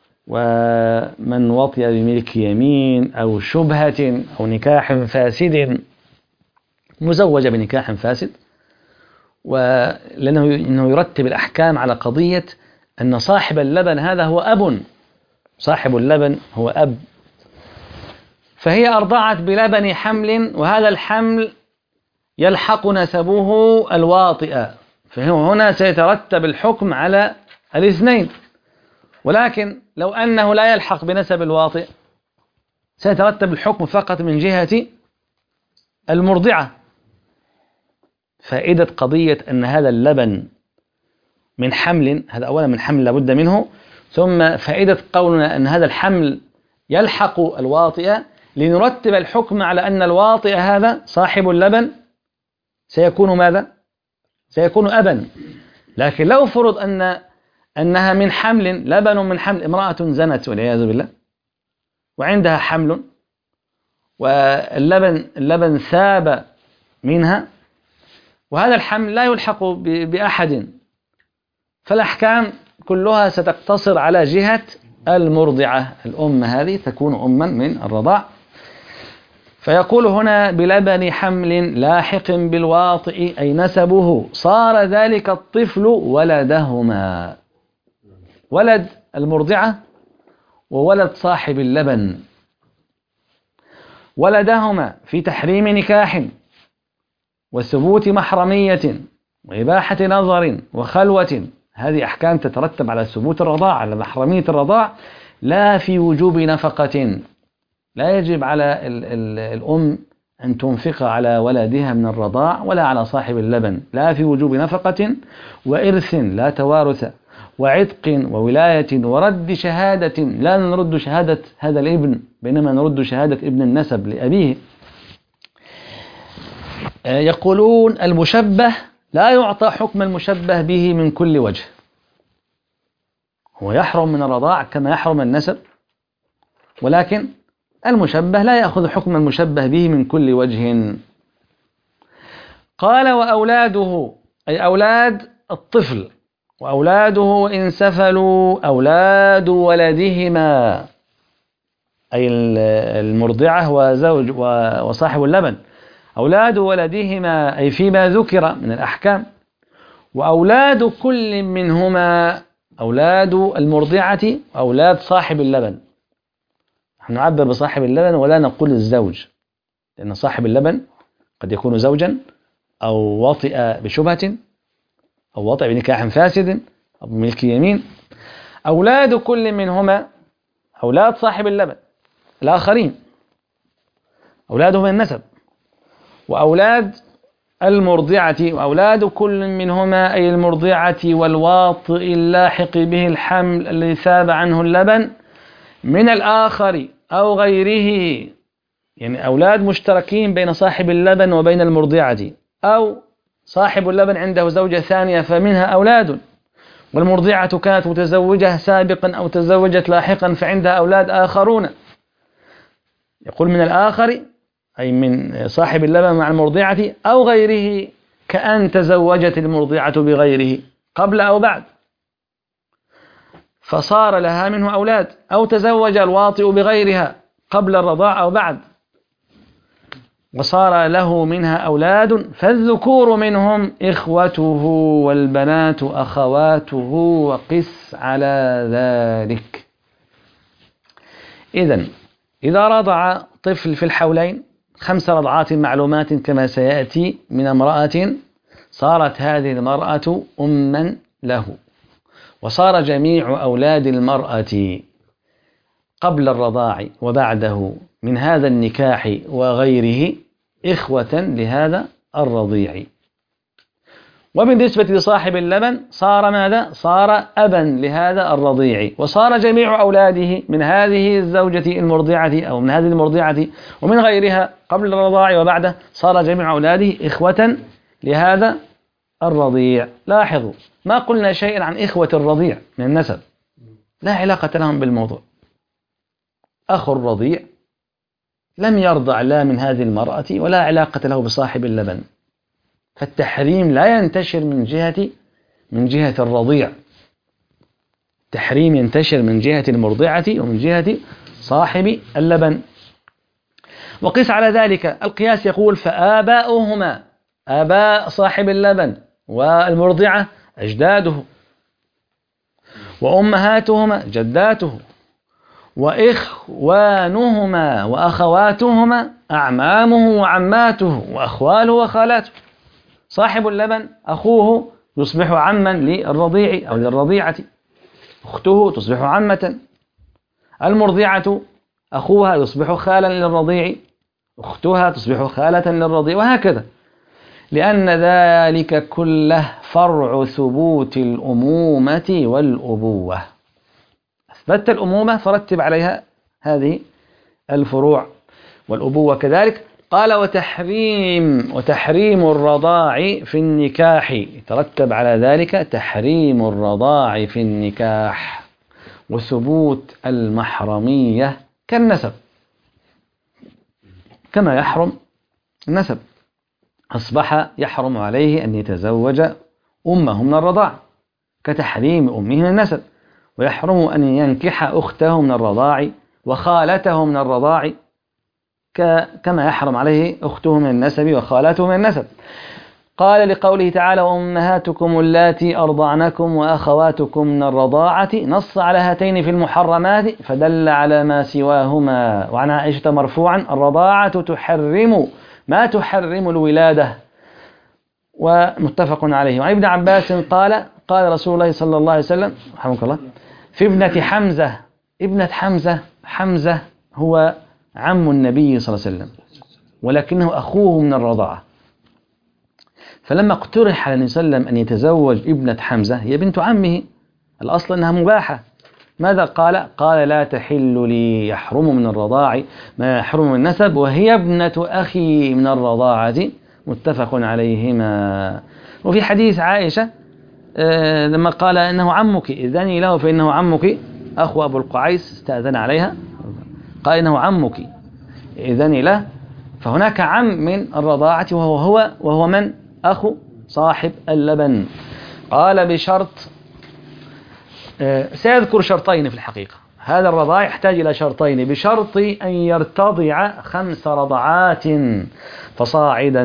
ومن وطئ بملك يمين أو شبهة أو نكاح فاسد، مزوجة بنكاح فاسد. ولأنه إنه يرتب الأحكام على قضية أن صاحب اللبن هذا هو أب، صاحب اللبن هو أب. فهي أرضعت بلبن حمل، وهذا الحمل يلحق نسبه الواطئة، فهو هنا سيترتب الحكم على الاثنين. ولكن لو أنه لا يلحق بنسب الواطئ سيترتب الحكم فقط من جهة المرضعة. فائدة قضية أن هذا اللبن من حمل، هذا أولا من حمل لابد منه، ثم فائدة قولنا أن هذا الحمل يلحق الواطئة لنرتب الحكم على أن الواطئ هذا صاحب اللبن سيكون ماذا؟ سيكون أبا. لكن لو فرض أن أنها من حمل، لبن من حمل، امرأة زنت والعياذ بالله وعندها حمل واللبن اللبن ثاب منها، وهذا الحمل لا يلحق بأحد، فالأحكام كلها ستقتصر على جهة المرضعة، الأم هذه تكون أما من الرضاع. فيقول هنا بلبن حمل لاحق بالواطئ أي نسبه، صار ذلك الطفل ولدهما، ولد المرضعة وولد صاحب اللبن، ولدهما في تحريم نكاح وثبوت محرمية وإباحة نظر وخلوة، هذه أحكام تترتب على ثبوت الرضاع، على محرمية الرضاع، لا في وجوب نفقة. لا يجب على ال ال الأم أن تنفق على ولدها من الرضاع ولا على صاحب اللبن، لا في وجوب نفقة وإرث لا توارث وعتق وولاية ورد شهادة، لا نرد شهادة هذا الابن بينما نرد شهادة ابن النسب لأبيه. يقولون المشبه لا يعطى حكم المشبه به من كل وجه، هو يحرم من الرضاع كما يحرم النسب، ولكن المشبه لا يأخذ حكم المشبه به من كل وجه. قال وأولاده أي أولاد الطفل، وأولاده إن سفلوا أولاد ولدهما أي المرضعة وزوج وصاحب اللبن، أولاد ولدهما أي فيما ذكر من الأحكام، وأولاد كل منهما أولاد المرضعة وأولاد صاحب اللبن. نحن نعبر بصاحب اللبن ولا نقول الزوج، لأن صاحب اللبن قد يكون زوجا أو وطئ بشبهة أو وطئ بنكاح فاسد أو بملك يمين. أولاد كل منهما أولاد صاحب اللبن الآخرين أولادهم النسب، وأولاد المرضعة وأولاد كل منهما أي المرضعة والواطئ اللاحق به الحمل الذي ثاب عنه اللبن من الآخر أو غيره، يعني أولاد مشتركين بين صاحب اللبن وبين المرضعة، أو صاحب اللبن عنده زوجة ثانية فمنها أولاد، والمرضعة كانت متزوجة سابقا أو تزوجت لاحقا فعندها أولاد آخرون. يقول من الآخر أي من صاحب اللبن مع المرضعة أو غيره، كأن تزوجت المرضعة بغيره قبل أو بعد فصار لها منه أولاد، أو تزوج الواطئ بغيرها قبل الرضاع أو بعد وصار له منها أولاد، فالذكور منهم إخوته والبنات أخواته، وقس على ذلك. إذن إذا رضع طفل في الحولين خمس رضعات معلومات كما سيأتي من امرأة، صارت هذه المرأة أما له، وصار جميع أولاد المرأة قبل الرضاع وبعده من هذا النكاح وغيره إخوة لهذا الرضيع. وبالنسبة لصاحب اللبن صار ماذا؟ صار أبا لهذا الرضيع، وصار جميع أولاده من هذه الزوجة المرضعة أو من هذه المرضعة ومن غيرها قبل الرضاع وبعده، صار جميع أولاده إخوة لهذا الرضيع. لاحظوا ما قلنا شيئا عن إخوة الرضيع من النسب، لا علاقة لهم بالموضوع. أخو الرضيع لم يرضع لا من هذه المرأة ولا علاقة له بصاحب اللبن، فالتحريم لا ينتشر من جهة من جهة الرضيع، التحريم ينتشر من جهة المرضعة ومن جهة صاحب اللبن. وقس على ذلك القياس يقول فآباؤهما آباء صاحب اللبن والمرضعة أجداده، وأمهاتهما جداته، وإخوانهما وأخواتهما أعمامه وعماته وأخواله وخالاته. صاحب اللبن أخوه يصبح عما للرضيع أو للرضيعة، أخته تصبح عمة، المرضعة أخوها يصبح خالا للرضيع، أختها تصبح خالة للرضيع، وهكذا، لأن ذلك كله فرع ثبوت الأمومة والأبوة. أثبتت الأمومة فرتب عليها هذه الفروع، والأبوة كذلك. قال وتحريم وتحريم الرضاع في النكاح، يترتب على ذلك تحريم الرضاع في النكاح وثبوت المحرمية كالنسب، كما يحرم النسب أصبح يحرم عليه أن يتزوج أمه من الرضاع كتحريم أمه من النسب، ويحرم أن ينكح أخته من الرضاع وخالته من الرضاع كما يحرم عليه أخته من النسب وخالته من النسب. قال لقوله تعالى وأمهاتكم اللاتي أرضعنكم وأخواتكم من الرضاعة، نص على هاتين في المحرمات فدل على ما سواهما. وعن عائشة مرفوعا الرضاعة تحرم ما تحرم الولادة، ومتفق عليه. وعن ابن عباس قال قال رسول الله صلى الله عليه وسلم رحمك الله في ابنة حمزة. ابنة حمزة، حمزة هو عم النبي صلى الله عليه وسلم ولكنه أخوه من الرضاعة، فلما اقترح على النبي صلى الله عليه وسلم أن يتزوج ابنة حمزة هي بنت عمه، الأصل أنها مباحة، ماذا قال؟ قال لا تحل لي، يحرم من الرضاع ما يحرم من النسب، وهي ابنة أخي من الرضاعة، متفق عليهما. وفي حديث عائشة آه لما قال إنه عمك إذني له فإنه عمك، أخو أبو القعيس استأذن عليها قال إنه عمك إذني له، فهناك عم من الرضاعة وهو هو وهو من؟ أخو صاحب اللبن. قال بشرط آه سيذكر شرطين في الحقيقة، هذا الرضاع يحتاج إلى شرطين، بشرط أن يرتضع خمس رضعات فصاعدا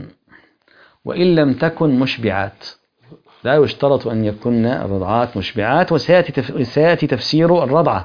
وإن لم تكن مشبعات، لا يشترط أن يكون الرضعات مشبعات، وسيأتي تفسير الرضعة.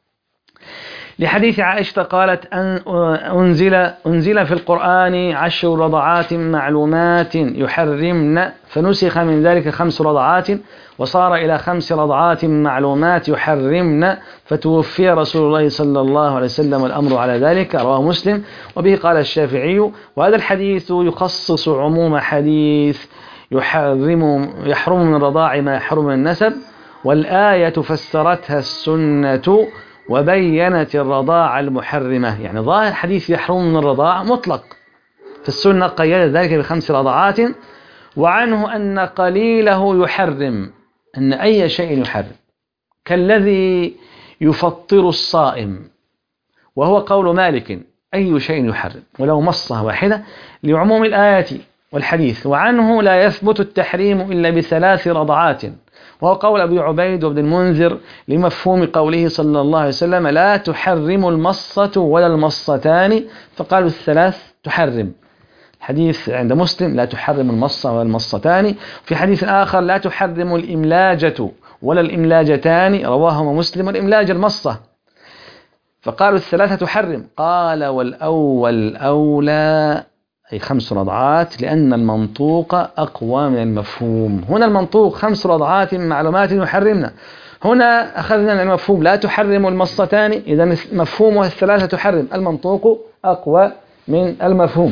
لحديث عائشة قالت أن أنزل, أنزل في القرآن عشر رضعات معلومات يحرمن، فنسخ من ذلك خمس رضعات وصار إلى خمس رضعات معلومات يحرمن، فتوفي رسول الله صلى الله عليه وسلم والأمر على ذلك، رواه مسلم. وبه قال الشافعي وهذا الحديث يخصص عموم حديث يحرم يحرم من الرضاع ما يحرم من النسب، والآية فسرتها السنة وبينت الرضاعة المحرمة، يعني ظاهر حديث يحرم من الرضاعة مطلق، فالسنة قيدت ذلك بخمس رضعات. وعنه أن قليله يحرم، أن أي شيء يحرم كالذي يفطر الصائم، وهو قول مالك أي شيء يحرم ولو مصة واحدة لعموم الآية والحديث. وعنه لا يثبت التحريم إلا بثلاث رضعات، وهو قول أبي عبيد وابن المنذر لمفهوم قوله صلى الله عليه وسلم لا تحرم المصة ولا المصتان، فقالوا الثلاث تحرم. حديث عند مسلم لا تحرم المصة ولا المصتان، في حديث آخر لا تحرم الإملاجة ولا الإملاجتان، رواهما مسلم، والإملاج المصة، فقالوا الثلاثة تحرم. قال والأول أولى، أي خمس رضعات، لأن المنطوق أقوى من المفهوم. هنا المنطوق خمس رضعات معلومات يحرمنا، هنا أخذنا من المفهوم لا تحرم المصتان، إذا مفهومها الثلاثة تحرم، المنطوق أقوى من المفهوم.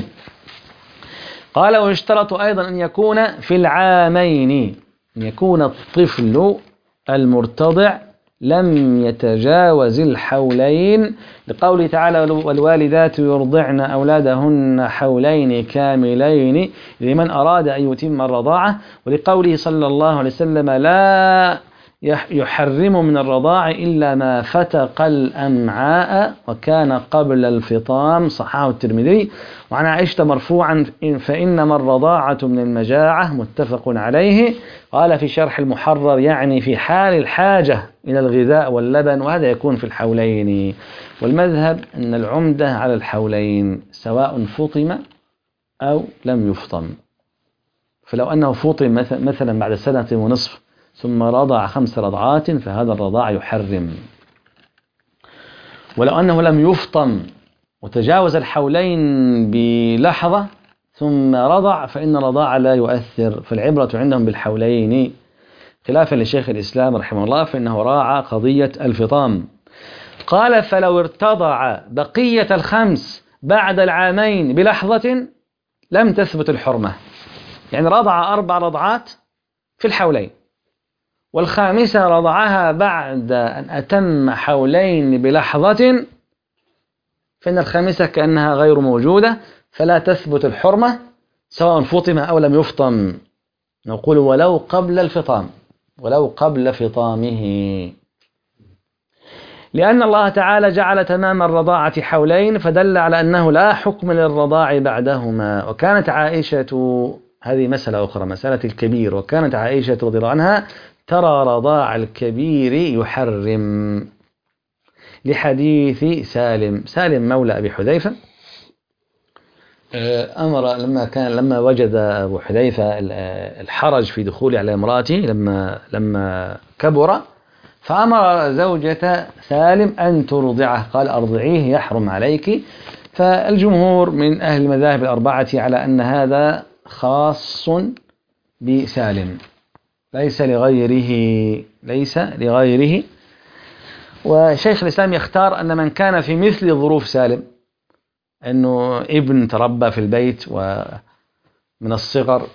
قال ويشترط أيضا أن يكون في العامين، أن يكون الطفل المرتضع لم يتجاوز الحولين، لقوله تعالى والوالدات يرضعن أولادهن حولين كاملين لمن أراد أن يتم الرضاعة، ولقوله صلى الله عليه وسلم لا يحرم من الرضاع إلا ما فتق الأمعاء وكان قبل الفطام، صححه الترمذي. وعن عائشة مرفوعا فإنما الرضاعة من المجاعة، متفق عليه. قال في شرح المحرر يعني في حال الحاجة إلى الغذاء واللبن، وهذا يكون في الحولين، والمذهب أن العمدة على الحولين سواء فطم أو لم يفطم، فلو أنه فطم مثلا بعد سنة ونصف ثم رضع خمس رضعات فهذا الرضاع يحرم، ولو أنه لم يفطم وتجاوز الحولين بلحظة ثم رضع فإن الرضاع لا يؤثر، فالعبرة عندهم بالحولين، خلافا لشيخ الإسلام رحمه الله فإنه راعى قضية الفطام. قال فلو ارتضع بقية الخمس بعد العامين بلحظة لم تثبت الحرمة، يعني رضع أربع رضعات في الحولين والخامسة رضعها بعد أن أتم حولين بلحظة، فإن الخامسة كأنها غير موجودة فلا تثبت الحرمة سواء فطم أو لم يفطم، نقول ولو قبل الفطام، ولو قبل فطامه، لأن الله تعالى جعل تمام الرضاعة حولين فدل على أنه لا حكم للرضاع بعدهما. وكانت عائشة، هذه مسألة أخرى، مسألة الكبير، وكانت عائشة رضي الله عنها ترى رضاع الكبير يحرم، لحديث سالم سالم مولى أبي حذيفة، أمر لما كان لما وجد أبو حذيفة الحرج في دخول على امرأته لما لما كبر، فأمر زوجة سالم أن ترضعه، قال أرضعيه يحرم عليك. فالجمهور من أهل المذاهب الأربعة على أن هذا خاص بسالم ليس لغيره ليس لغيره. وشيخ الإسلام يختار أن من كان في مثل ظروف سالم، أنه ابن تربى في البيت ومن الصغر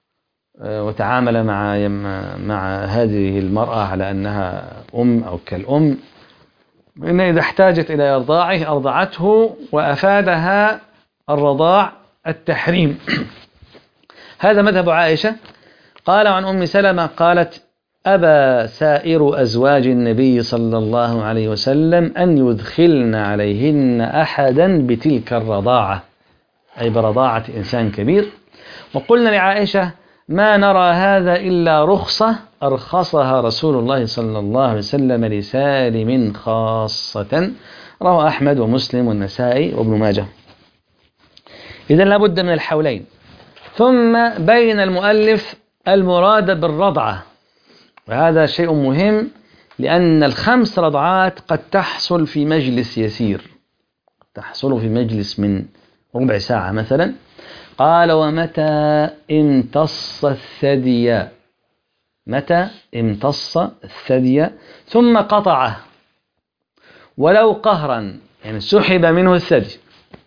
وتعامل مع مع هذه المرأة على أنها أم أو كالأم، إن إذا احتاجت إلى إرضاعه أرضعته وأفادها الرضاع التحريم. هذا مذهب عائشة. قال عن أم سلمة قالت: أبى سائر أزواج النبي صلى الله عليه وسلم أن يدخلن عليهن أحدا بتلك الرضاعة، أي برضاعة إنسان كبير. وقلنا لعائشة: ما نرى هذا إلا رخصة أرخصها رسول الله صلى الله عليه وسلم لسالم خاصة. رواه أحمد ومسلم والنسائي وابن ماجه. إذن لابد من الحولين. ثم بين المؤلف المراد بالرضعة، وهذا شيء مهم، لأن الخمس رضعات قد تحصل في مجلس يسير، تحصل في مجلس من ربع ساعة مثلا. قال: ومتى امتص الثدي، متى امتص الثدي ثم قطعه ولو قهرا، يعني سحب منه الثدي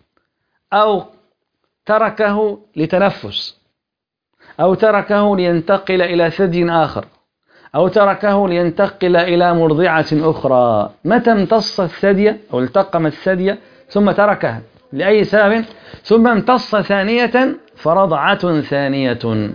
أو تركه لتنفس أو تركه لينتقل إلى ثدي آخر أو تركه لينتقل إلى مرضعة أخرى. متى امتص الثدي أو التقم الثدي ثم تركها لأي سبب ثم امتص ثانية فرضعة ثانية،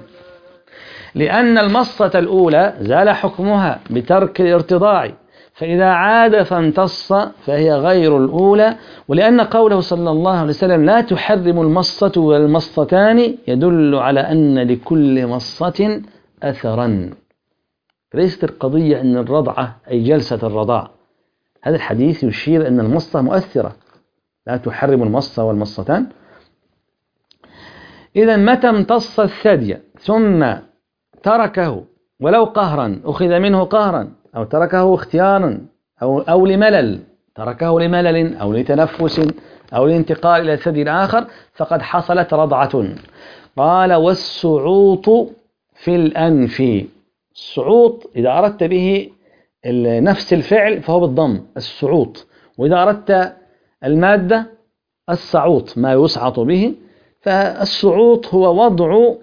لأن المصة الأولى زال حكمها بترك الارتضاع، فإذا عاد فامتص فهي غير الأولى. ولأن قوله صلى الله عليه وسلم: لا تحرم المصة والمصتان، يدل على أن لكل مصة أثرا. ليست القضية أن الرضعة أي جلسة الرضاع، هذا الحديث يشير أن المصة مؤثرة، لا تحرم المصة والمصتان. إذا متى امتص الثدي ثم تركه ولو قهرا، أخذ منه قهرا أو تركه اختيارا أو, أو لملل، تركه لملل أو لتنفس أو لانتقال إلى الثدي الآخر، فقد حصلت رضعة. قال: والسعوط في الأنف. السعوط إذا أردت به نفس الفعل فهو بالضم، السعوط. وإذا أردت المادة السعوط، ما يسعط به. فالسعوط هو وضع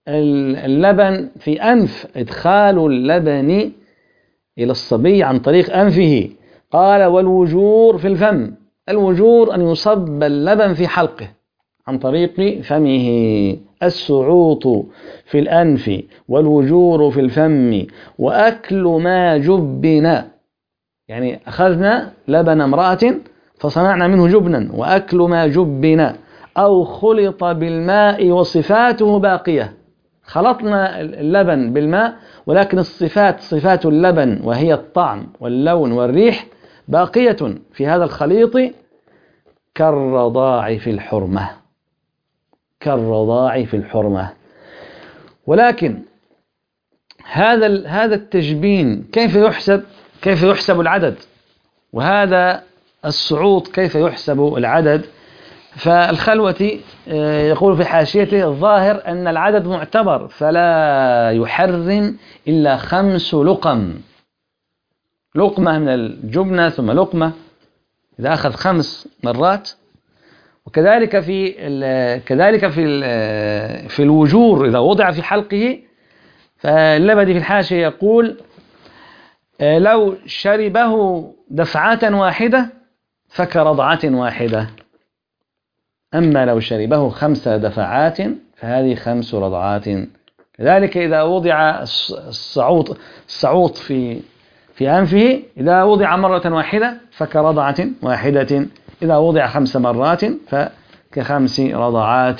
اللبن في أنف، إدخال اللبن إلى الصبي عن طريق أنفه. قال: والوجور في الفم. الوجور أن يصب اللبن في حلقه عن طريق فمه. السعوط في الأنف والوجور في الفم وأكل ما جبنا، يعني أخذنا لبن امرأة فصنعنا منه جبنا، وأكل ما جبنا أو خلط بالماء وصفاته باقية. خلطنا اللبن بالماء ولكن الصفات، صفات اللبن وهي الطعم واللون والريح، باقية في هذا الخليط، كالرضاع في الحرمة، كالرضاع في الحرمة. ولكن هذا هذا التجبين كيف يحسب؟ كيف يحسب العدد؟ وهذا السعوط كيف يحسب العدد؟ فالخلوتي يقول في حاشيته: الظاهر أن العدد معتبر، فلا يحرم إلا خمس لقم، لقمة من الجبنة ثم لقمة إذا أخذ خمس مرات. وكذلك في كذلك في في الوجور إذا وضع في حلقه. فاللبدي في الحاشية يقول: لو شربه دفعة واحدة فكرضعة واحدة، أما لو شربه خمس دفعات فهذه خمس رضعات. كذلك إذا وضع الصعوط الصعوط في في أنفه، إذا وضع مرة واحدة فكرضعة واحدة، إذا وضع خمس مرات فكخمس رضعات.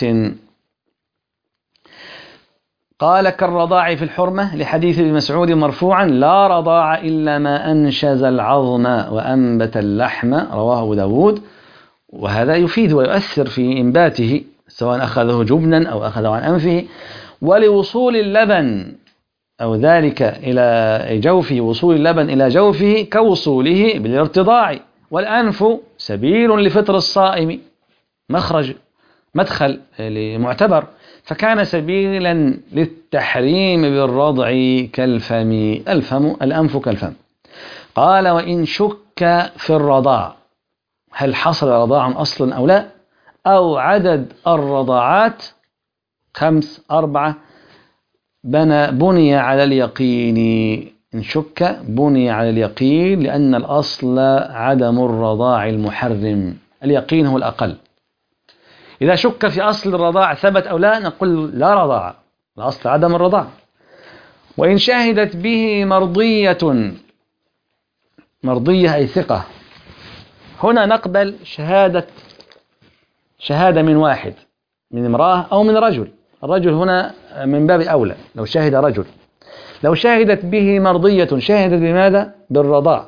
قال: كالرضاع في الحرمة، لحديث ابن مسعود مرفوعا: لا رضاع إلا ما أنشز العظم وأنبت اللحم. رواه أبو داود. وهذا يفيد ويؤثر في إنباته، سواء أخذه جبنا أو أخذه عن أنفه. ولوصول اللبن أو ذلك إلى جوفه، وصول اللبن إلى جوفه كوصوله بالارتضاع. والأنف سبيل لفطر الصائم، مخرج مدخل معتبر، فكان سبيلا للتحريم بالرضع كالفم. الفم الأنف كالفم. قال وإن شك في الرضاع، هل حصل رضاع أصلا أو لا، أو عدد الرضاعات خمس أربعة، بنى بني على اليقين. إن شك بني على اليقين، لأن الأصل عدم الرضاع المحرم، اليقين هو الأقل. إذا شك في أصل الرضاع ثبت أو لا، نقول لا رضاع، الأصل عدم الرضاع. وإن شهدت به مرضية، مرضية أي ثقة، هنا نقبل شهادة شهادة من واحد، من امرأة أو من رجل. الرجل هنا من باب أولى لو شهد رجل. لو شهدت به مرضية، شهدت بماذا؟ بالرضاع،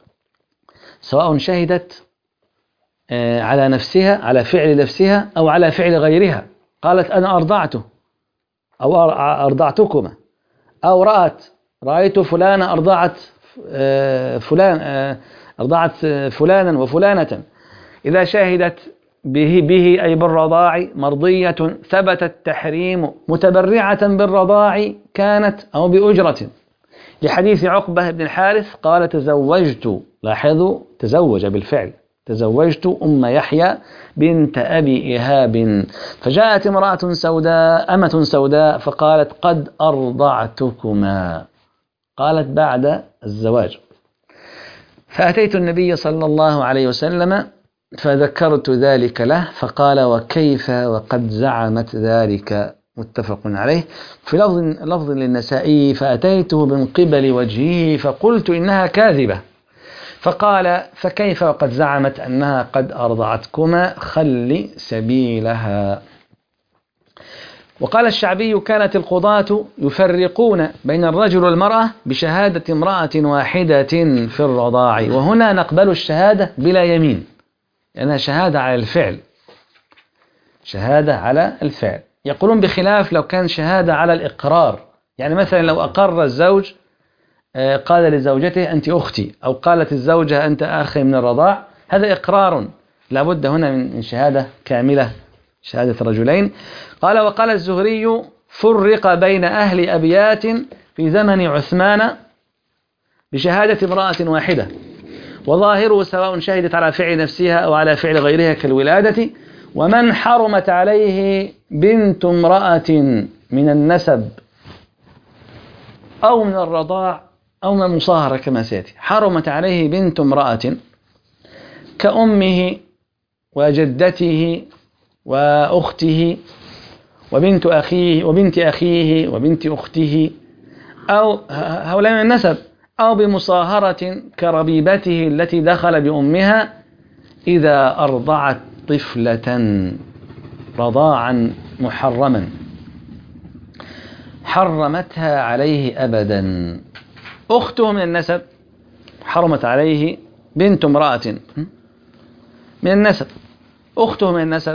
سواء شهدت على نفسها، على فعل نفسها، أو على فعل غيرها، قالت أنا أرضعته أو أرضعتكما، أو رأت رأيت فلانة أرضعت فلان أرضعت فلانا وفلانة. إذا شهدت به به أي بالرضاع مرضية، ثبت التحريم متبرعة بالرضاع كانت أو بأجرة، لحديث عقبة بن الحارث قال تزوجت، لاحظوا تزوج بالفعل، تزوجت أم يحيى بنت أبي إيهاب، فجاءت امرأة سوداء أمة سوداء فقالت قد أرضعتكما، قالت بعد الزواج. فأتيت النبي صلى الله عليه وسلم فذكرت ذلك له، فقال وكيف وقد زعمت ذلك، متفق عليه. في لفظ لفظ للنسائي فأتيته من قبل وجهه فقلت إنها كاذبة، فقال فكيف وقد زعمت أنها قد أرضعتكما، خل سبيلها. وقال الشعبي كانت القضاة يفرقون بين الرجل والمرأة بشهادة امرأة واحدة في الرضاع، وهنا نقبل الشهادة بلا يمين، لأنها شهادة على الفعل، شهادة على الفعل. يقولون بخلاف لو كان شهادة على الإقرار، يعني مثلا لو أقر الزوج قال لزوجته أنت أختي، أو قالت الزوجة أنت أخي من الرضاع، هذا إقرار، لابد هنا من شهادة كاملة، شهادة رجلين. قال وقال الزهري فرق بين أهل أبيات في زمن عثمان بشهادة امرأة واحدة، وظاهره سواء شهدت على فعل نفسها أو على فعل غيرها كالولادة. ومن حرمت عليه بنت امرأة من النسب أو من الرضاع أو من المصاهرة كما سيأتي، حرمت عليه بنت امرأة كأمه وجدته وأخته وبنت أخيه وبنت أخيه وبنت أخته، أو هؤلاء من النسب، أو بمصاهرة كربيبته التي دخل بأمها إذا أرضعت طفلة رضاعا محرما حرمتها عليه أبدا. أخته من النسب حرمت عليه بنت امرأة من النسب، أخته من النسب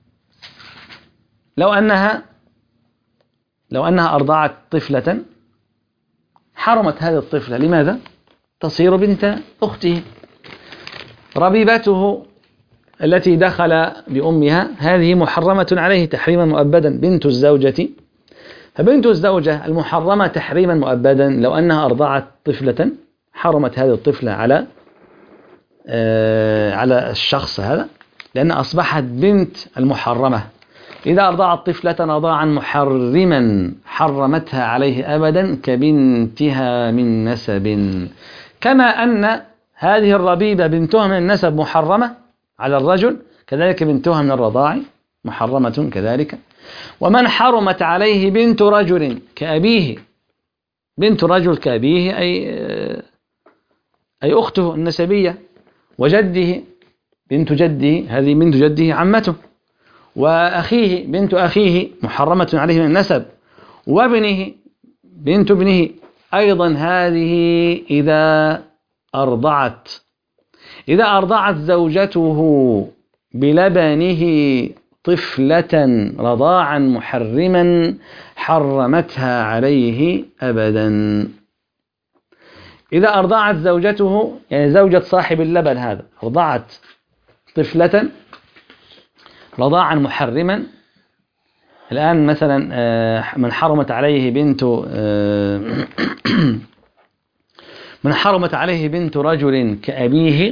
لو أنها لو أنها أرضعت طفلة حرمت هذه الطفلة، لماذا؟ تصير بنت أخته. ربيبته التي دخل بأمها هذه محرمة عليه تحريما مؤبدا، بنت الزوجة، فبنت الزوجة المحرمة تحريما مؤبدا لو أنها أرضعت طفلة حرمت هذه الطفلة على آه على الشخص هذا، لأن أصبحت بنت المحرمة. إذا أرضعت طفلة رضاعا محرما حرمتها عليه أبدا كبنتها من نسب، كما أن هذه الربيبة بنتها من النسب محرمة على الرجل، كذلك بنتها من الرضاع محرمة كذلك. ومن حرمت عليه بنت رجل كأبيه، بنت رجل كأبيه أي أي أخته النسبية، وجده بنت جده، هذه بنت جده عمته، وأخيه بنت أخيه محرمة عليه من النسب، وابنه بنت ابنه أيضا هذه إذا أرضعت إذا أرضعت زوجته بلبنه طفلة رضاعا محرما حرمتها عليه أبدا. إذا أرضعت زوجته، يعني زوجة صاحب اللبن هذا، أرضعت طفلة رضاعا محرما الآن مثلا من حرمت عليه بنت من حرمت عليه بنت رجل كأبيه،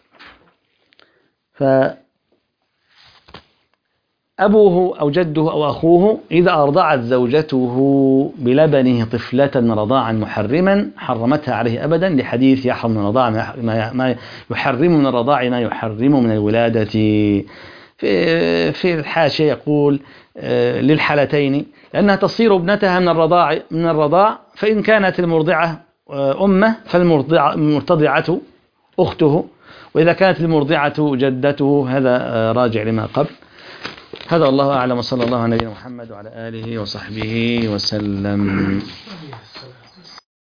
فأبوه أو جده أو أخوه إذا أرضعت زوجته بلبنه طفلة رضاعا محرما حرمتها عليه أبدا، لحديث يحرم من الرضاع ما يحرم من الرضاع ما يحرم من الولادة. في في الحاشية يقول للحالتين لأنها تصير ابنتها من الرضاع من الرضاع فإن كانت المرضعة أمه فالمرتضعة أخته، وإذا كانت المرضعة جدته. هذا راجع لما قبل. هذا والله أعلم، وصلى الله على نبينا محمد وعلى آله وصحبه وسلم.